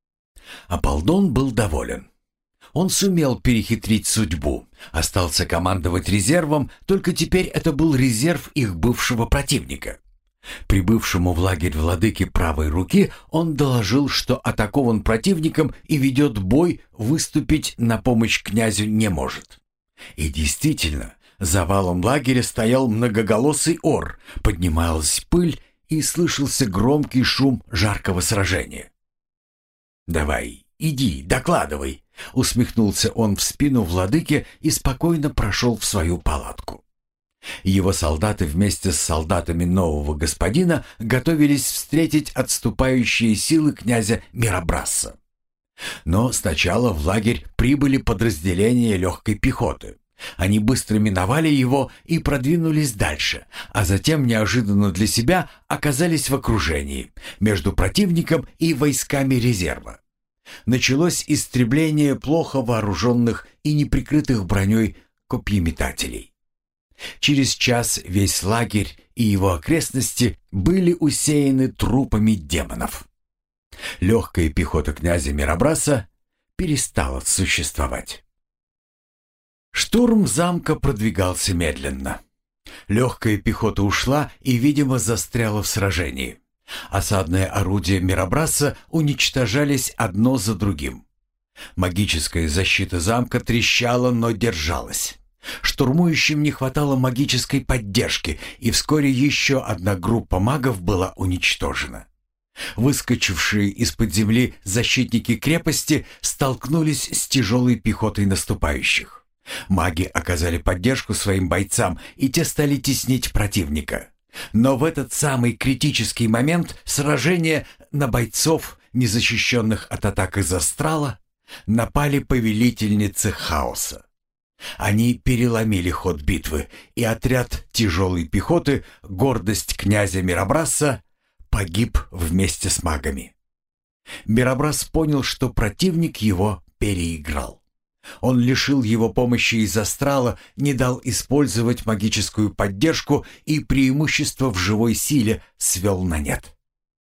Аполдон был доволен. Он сумел перехитрить судьбу, остался командовать резервом, только теперь это был резерв их бывшего противника. Прибывшему в лагерь владыки правой руки он доложил, что атакован противником и ведет бой, выступить на помощь князю не может. И действительно, за валом лагеря стоял многоголосый ор, поднималась пыль и слышался громкий шум жаркого сражения. «Давай, иди, докладывай», — усмехнулся он в спину владыке и спокойно прошел в свою палатку. Его солдаты вместе с солдатами нового господина готовились встретить отступающие силы князя Мирабрасса. Но сначала в лагерь прибыли подразделения легкой пехоты. Они быстро миновали его и продвинулись дальше, а затем неожиданно для себя оказались в окружении между противником и войсками резерва. Началось истребление плохо вооруженных и неприкрытых броней копьеметателей. Через час весь лагерь и его окрестности были усеяны трупами демонов. Легкая пехота князя Мирабрасса перестала существовать. Штурм замка продвигался медленно. Легкая пехота ушла и, видимо, застряла в сражении. Осадные орудия Мирабрасса уничтожались одно за другим. Магическая защита замка трещала, но держалась. Штурмующим не хватало магической поддержки, и вскоре еще одна группа магов была уничтожена. Выскочившие из-под земли защитники крепости столкнулись с тяжелой пехотой наступающих. Маги оказали поддержку своим бойцам, и те стали теснить противника. Но в этот самый критический момент сражения на бойцов, незащищенных от атак из астрала, напали повелительницы хаоса. Они переломили ход битвы, и отряд тяжелой пехоты, гордость князя Мирабрасса, погиб вместе с магами. Мирабрасс понял, что противник его переиграл. Он лишил его помощи из астрала, не дал использовать магическую поддержку и преимущество в живой силе свел на нет.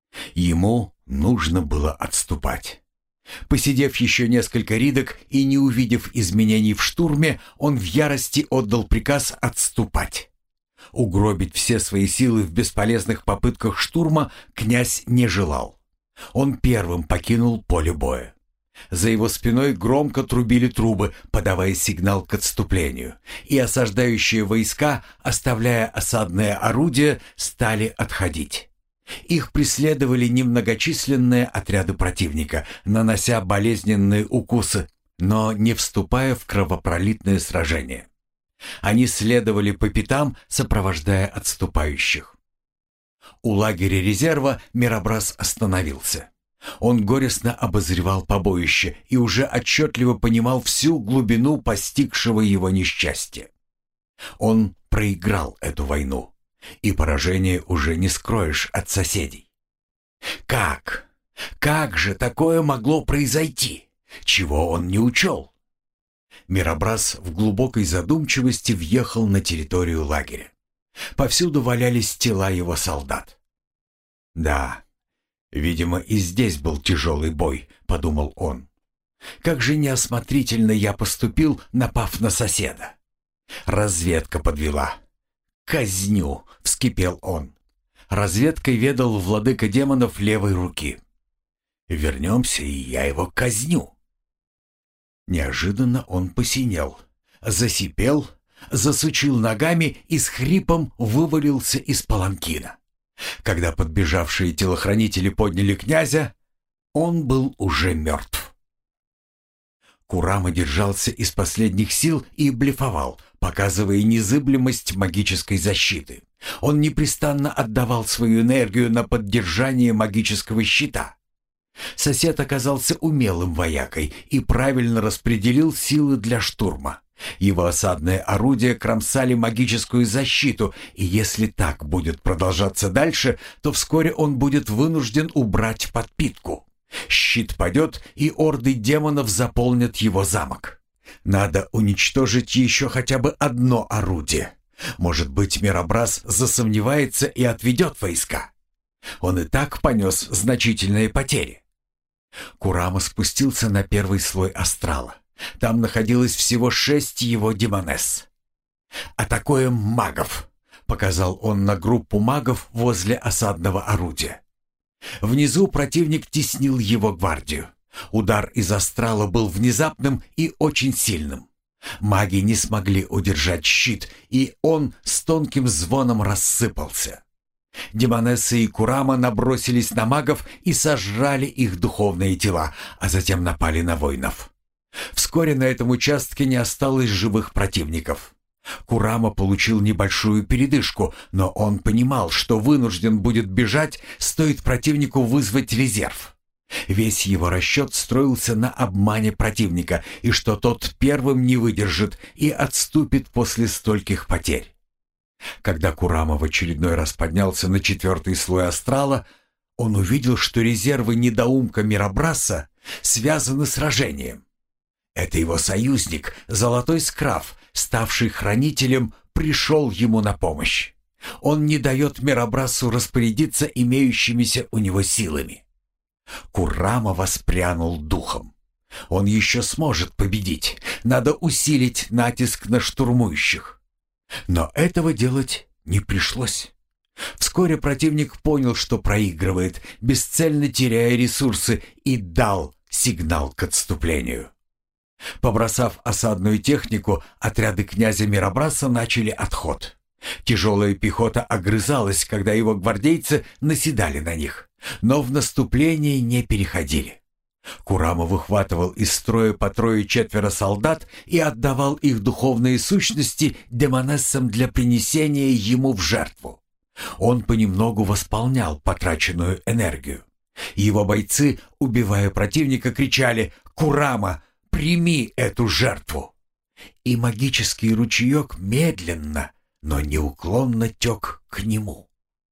Ему нужно было отступать. Посидев еще несколько ридок и не увидев изменений в штурме, он в ярости отдал приказ отступать. Угробить все свои силы в бесполезных попытках штурма князь не желал. Он первым покинул поле боя. За его спиной громко трубили трубы, подавая сигнал к отступлению, и осаждающие войска, оставляя осадные орудия, стали отходить. Их преследовали немногочисленные отряды противника, нанося болезненные укусы, но не вступая в кровопролитное сражение. Они следовали по пятам, сопровождая отступающих. У лагеря резерва Мирабрасс остановился. Он горестно обозревал побоище и уже отчетливо понимал всю глубину постигшего его несчастья. Он проиграл эту войну, и поражение уже не скроешь от соседей. Как? Как же такое могло произойти? Чего он не учел? Миробраз в глубокой задумчивости въехал на территорию лагеря. Повсюду валялись тела его солдат. «Да, видимо, и здесь был тяжелый бой», — подумал он. «Как же неосмотрительно я поступил, напав на соседа. Разведка подвела. Казню!» — вскипел он. Разведкой ведал владыка демонов левой руки. «Вернемся, и я его казню». Неожиданно он посинел, засипел, засучил ногами и с хрипом вывалился из паланкина. Когда подбежавшие телохранители подняли князя, он был уже мертв. Курама держался из последних сил и блефовал, показывая незыблемость магической защиты. Он непрестанно отдавал свою энергию на поддержание магического щита. Сосед оказался умелым воякой и правильно распределил силы для штурма. Его осадные орудия кромсали магическую защиту, и если так будет продолжаться дальше, то вскоре он будет вынужден убрать подпитку. Щит падет, и орды демонов заполнят его замок. Надо уничтожить еще хотя бы одно орудие. Может быть, Миробраз засомневается и отведет войска. Он и так понес значительные потери. Курама спустился на первый слой астрала. Там находилось всего шесть его демонесс. «Атакуем магов!» — показал он на группу магов возле осадного орудия. Внизу противник теснил его гвардию. Удар из астрала был внезапным и очень сильным. Маги не смогли удержать щит, и он с тонким звоном рассыпался. Демонесса и Курама набросились на магов и сожрали их духовные тела, а затем напали на воинов. Вскоре на этом участке не осталось живых противников. Курама получил небольшую передышку, но он понимал, что вынужден будет бежать, стоит противнику вызвать резерв. Весь его расчет строился на обмане противника, и что тот первым не выдержит и отступит после стольких потерь. Когда Курама в очередной раз поднялся на четвертый слой астрала, он увидел, что резервы недоумка Миробраса связаны сражением. Это его союзник, Золотой Скрав, ставший хранителем, пришел ему на помощь. Он не дает Миробрасу распорядиться имеющимися у него силами. Курама воспрянул духом. Он еще сможет победить. Надо усилить натиск на штурмующих. Но этого делать не пришлось. Вскоре противник понял, что проигрывает, бесцельно теряя ресурсы, и дал сигнал к отступлению. Побросав осадную технику, отряды князя Миробраса начали отход. Тяжелая пехота огрызалась, когда его гвардейцы наседали на них, но в наступление не переходили. Курама выхватывал из строя по трое-четверо солдат и отдавал их духовные сущности демонессам для принесения ему в жертву. Он понемногу восполнял потраченную энергию. Его бойцы, убивая противника, кричали: «Курама, прими эту жертву!» И магический ручеек медленно, но неуклонно тек к нему.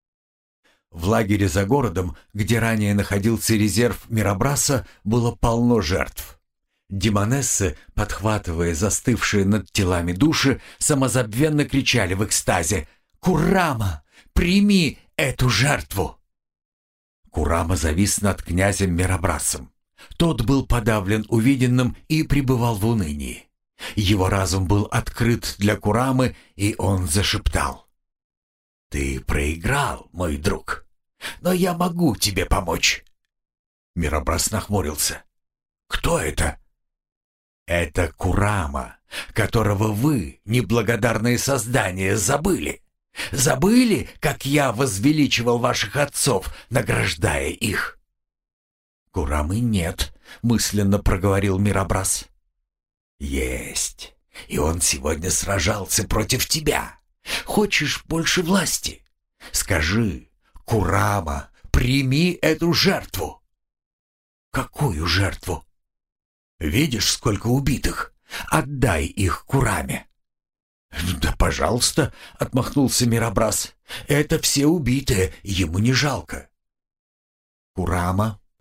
В лагере за городом, где ранее находился резерв Миробраса, было полно жертв. Демонессы, подхватывая застывшие над телами души, самозабвенно кричали в экстазе: «Курама, прими эту жертву!» Курама завис над князем Миробрасом. Тот был подавлен увиденным и пребывал в унынии. Его разум был открыт для Курамы, и он зашептал: «Ты проиграл, мой друг, но я могу тебе помочь». Миробрас нахмурился. «Кто это?» «Это Курама, которого вы, неблагодарные создания, забыли. Забыли, как я возвеличивал ваших отцов, награждая их?» «Курамы нет», — мысленно проговорил Миробрас. «Есть, и он сегодня сражался против тебя. Хочешь больше власти? Скажи: Курама, прими эту жертву». «Какую жертву?» «Видишь, сколько убитых? Отдай их Кураме». «Да, пожалуйста», — отмахнулся Миробрас. «Это все убитые, ему не жалко». «Курама,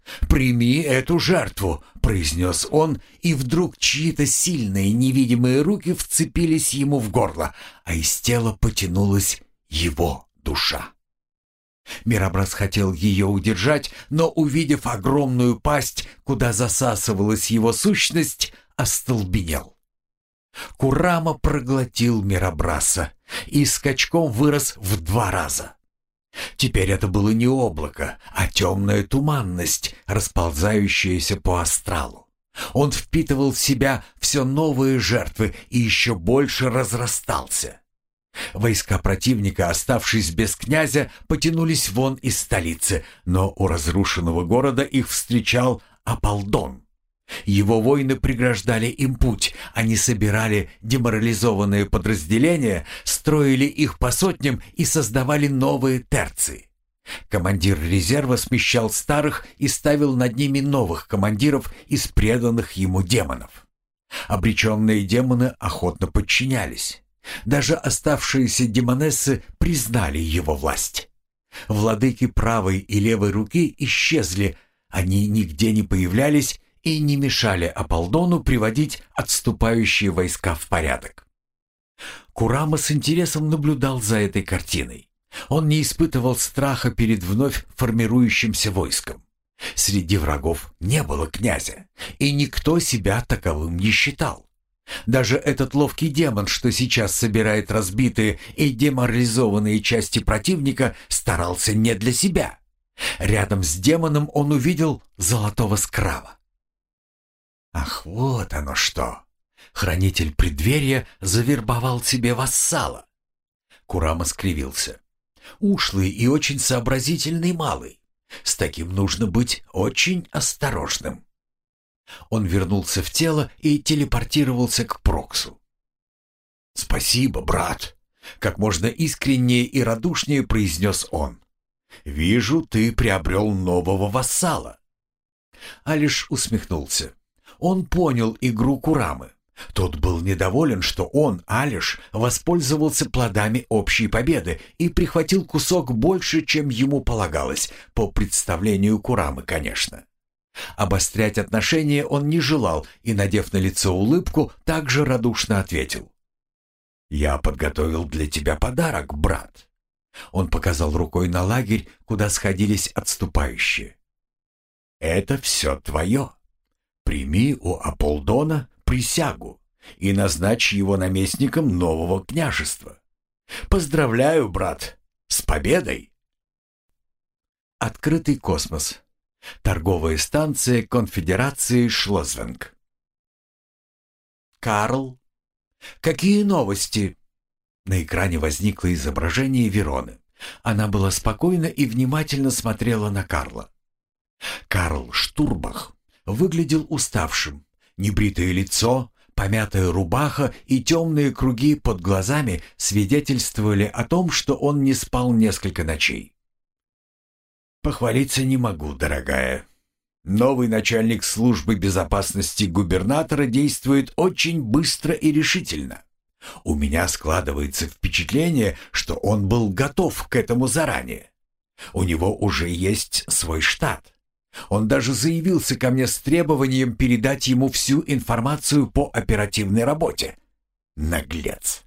«Прими эту жертву», — произнес он, и вдруг чьи-то сильные невидимые руки вцепились ему в горло, а из тела потянулась его душа. Миробраз хотел ее удержать, но, увидев огромную пасть, куда засасывалась его сущность, остолбенел. Курама проглотил Миробраза и скачком вырос в два раза. Теперь это было не облако, а темная туманность, расползающаяся по астралу. Он впитывал в себя все новые жертвы и еще больше разрастался. Войска противника, оставшись без князя, потянулись вон из столицы, но у разрушенного города их встречал Аполдон. Его воины преграждали им путь, они собирали деморализованные подразделения, строили их по сотням и создавали новые терции. Командир резерва смещал старых и ставил над ними новых командиров из преданных ему демонов. Обреченные демоны охотно подчинялись. Даже оставшиеся демонессы признали его власть. Владыки правой и левой руки исчезли, они нигде не появлялись и не мешали Аполдону приводить отступающие войска в порядок. Курама с интересом наблюдал за этой картиной. Он не испытывал страха перед вновь формирующимся войском. Среди врагов не было князя, и никто себя таковым не считал. Даже этот ловкий демон, что сейчас собирает разбитые и деморализованные части противника, старался не для себя. Рядом с демоном он увидел золотого скрава. Ах, вот оно что! Хранитель преддверия завербовал себе вассала. Курама скривился. Ушлый и очень сообразительный малый. С таким нужно быть очень осторожным. Он вернулся в тело и телепортировался к Проксу. «Спасибо, брат!» — как можно искреннее и радушнее произнес он. «Вижу, ты приобрел нового вассала». Алиш усмехнулся. Он понял игру Курамы. Тот был недоволен, что он, Алиш, воспользовался плодами общей победы и прихватил кусок больше, чем ему полагалось, по представлению Курамы, конечно. Обострять отношения он не желал и, надев на лицо улыбку, также радушно ответил. «Я подготовил для тебя подарок, брат». Он показал рукой на лагерь, куда сходились отступающие. «Это все твое. Прими у Аполдона присягу и назначь его наместником нового княжества. Поздравляю, брат, с победой!» Открытый космос. Торговая станция Конфедерации Шлозвенг. «Карл, какие новости?» На экране возникло изображение Вероны. Она была спокойна и внимательно смотрела на Карла. Карл Штурбах выглядел уставшим. Небритое лицо, помятая рубаха и темные круги под глазами свидетельствовали о том, что он не спал несколько ночей. «Похвалиться не могу, дорогая. Новый начальник службы безопасности губернатора действует очень быстро и решительно. У меня складывается впечатление, что он был готов к этому заранее. У него уже есть свой штат. Он даже заявился ко мне с требованием передать ему всю информацию по оперативной работе. Наглец!»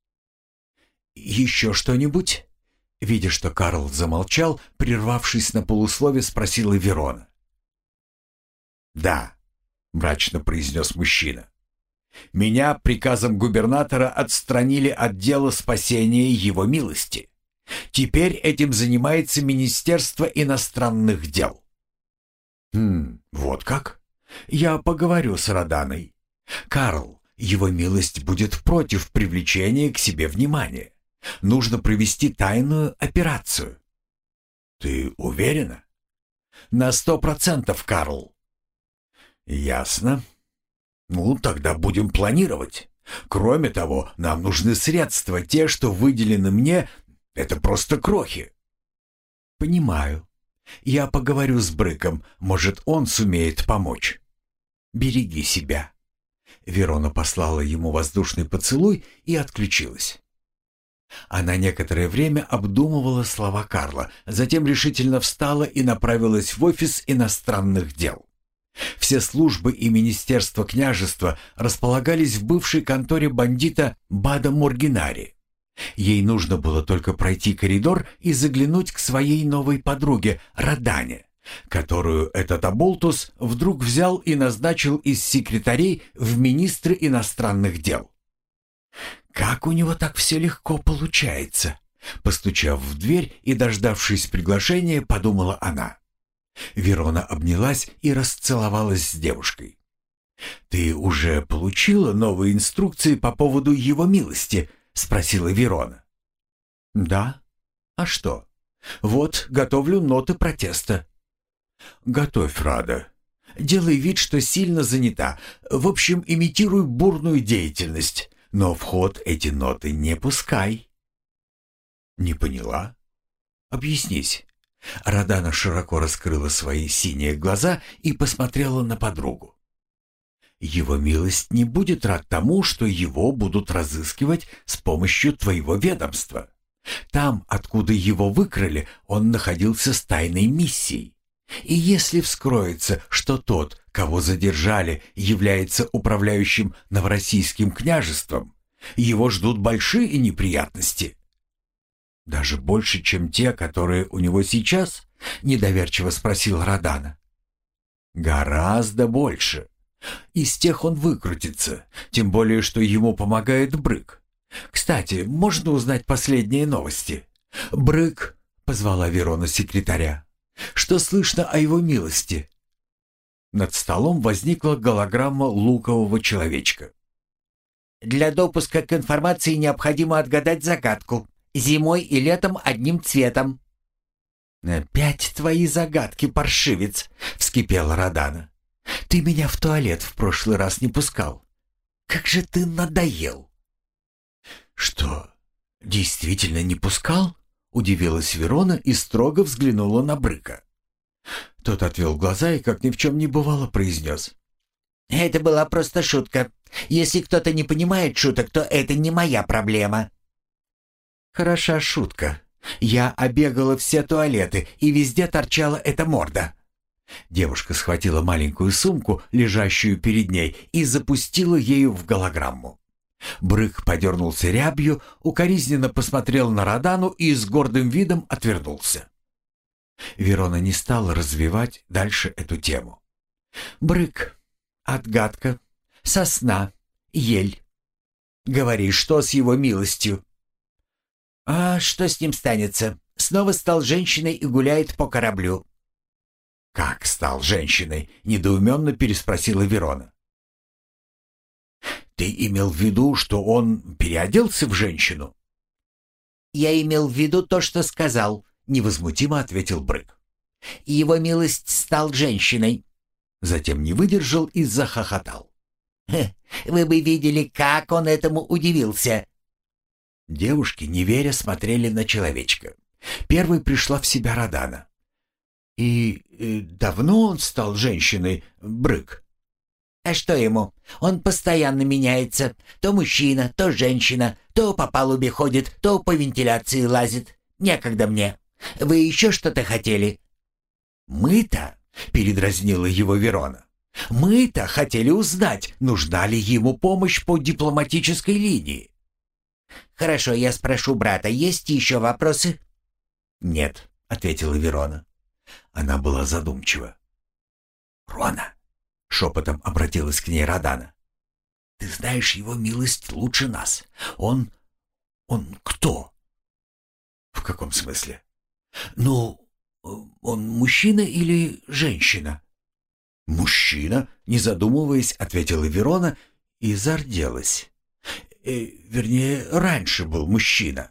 «Еще что-нибудь?» Видя, что Карл замолчал, прервавшись на полуслове, спросила Верона. «Да», — мрачно произнес мужчина. «Меня приказом губернатора отстранили от дела спасения его милости. Теперь этим занимается Министерство иностранных дел». «Хм, вот как? Я поговорю с Раданой. Карл, его милость будет против привлечения к себе внимания. Нужно провести тайную операцию». «Ты уверена?» «На сто процентов, Карл». «Ясно. Ну, тогда будем планировать. Кроме того, нам нужны средства. Те, что выделены мне, это просто крохи». «Понимаю. Я поговорю с Брыком. Может, он сумеет помочь. Береги себя». Верона послала ему воздушный поцелуй и отключилась. Она некоторое время обдумывала слова Карла, затем решительно встала и направилась в офис иностранных дел. Все службы и министерства княжества располагались в бывшей конторе бандита Бада Моргинари. Ей нужно было только пройти коридор и заглянуть к своей новой подруге Радане, которую этот оболтус вдруг взял и назначил из секретарей в министры иностранных дел. «Как у него так все легко получается?» Постучав в дверь и дождавшись приглашения, подумала она. Верона обнялась и расцеловалась с девушкой. «Ты уже получила новые инструкции по поводу его милости?» — спросила Верона. «Да. А что? Вот, готовлю ноты протеста». «Готовь, Рада. Делай вид, что сильно занята. В общем, имитируй бурную деятельность, но в ход эти ноты не пускай». «Не поняла? Объяснись». Радана широко раскрыла свои синие глаза и посмотрела на подругу. «Его милость не будет рад тому, что его будут разыскивать с помощью твоего ведомства. Там, откуда его выкрали, он находился с тайной миссией. И если вскроется, что тот, кого задержали, является управляющим Новороссийским княжеством, его ждут большие неприятности». «Даже больше, чем те, которые у него сейчас?» — недоверчиво спросил Радана. «Гораздо больше. Из тех он выкрутится, тем более, что ему помогает Брык. Кстати, можно узнать последние новости?» «Брык», — позвала Верона секретаря, — «что слышно о его милости?» Над столом возникла голограмма лукового человечка. «Для допуска к информации необходимо отгадать загадку. Зимой и летом одним цветом». «Опять твои загадки, паршивец!» — вскипела Радана. «Ты меня в туалет в прошлый раз не пускал. Как же ты надоел!» «Что, действительно не пускал?» — удивилась Верона и строго взглянула на Брыка. Тот отвел глаза и, как ни в чем не бывало, произнес. «Это была просто шутка. Если кто-то не понимает шуток, то это не моя проблема». «Хороша шутка. Я обегала все туалеты, и везде торчала эта морда». Девушка схватила маленькую сумку, лежащую перед ней, и запустила ею в голограмму. Брык подернулся рябью, укоризненно посмотрел на Радану и с гордым видом отвернулся. Верона не стала развивать дальше эту тему. «Брык, отгадка, сосна, ель. Говори, что с его милостью?» «А что с ним станется? Снова стал женщиной и гуляет по кораблю». «Как стал женщиной?» — недоуменно переспросила Верона. «Ты имел в виду, что он переоделся в женщину?» «Я имел в виду то, что сказал», — невозмутимо ответил Брык. «Его милость стал женщиной». Затем не выдержал и захохотал. «Вы бы видели, как он этому удивился». Девушки, не веря, смотрели на человечка. Первой пришла в себя Радана. «И, и давно он стал женщиной, Брык?» «А что ему? Он постоянно меняется. То мужчина, то женщина, то по палубе ходит, то по вентиляции лазит. Некогда мне. Вы еще что-то хотели?» «Мы-то», — передразнила его Верона, — «мы-то хотели узнать, нужна ли ему помощь по дипломатической линии». «Хорошо, я спрошу брата, есть еще вопросы?» «Нет», — ответила Верона. Она была задумчива. «Рона», — шепотом обратилась к ней Радана, — «ты знаешь его милость лучше нас. Он... он кто?» «В каком смысле?» «Ну, он мужчина или женщина?» «Мужчина», — не задумываясь, ответила Верона и зарделась. Э, вернее, раньше был мужчина.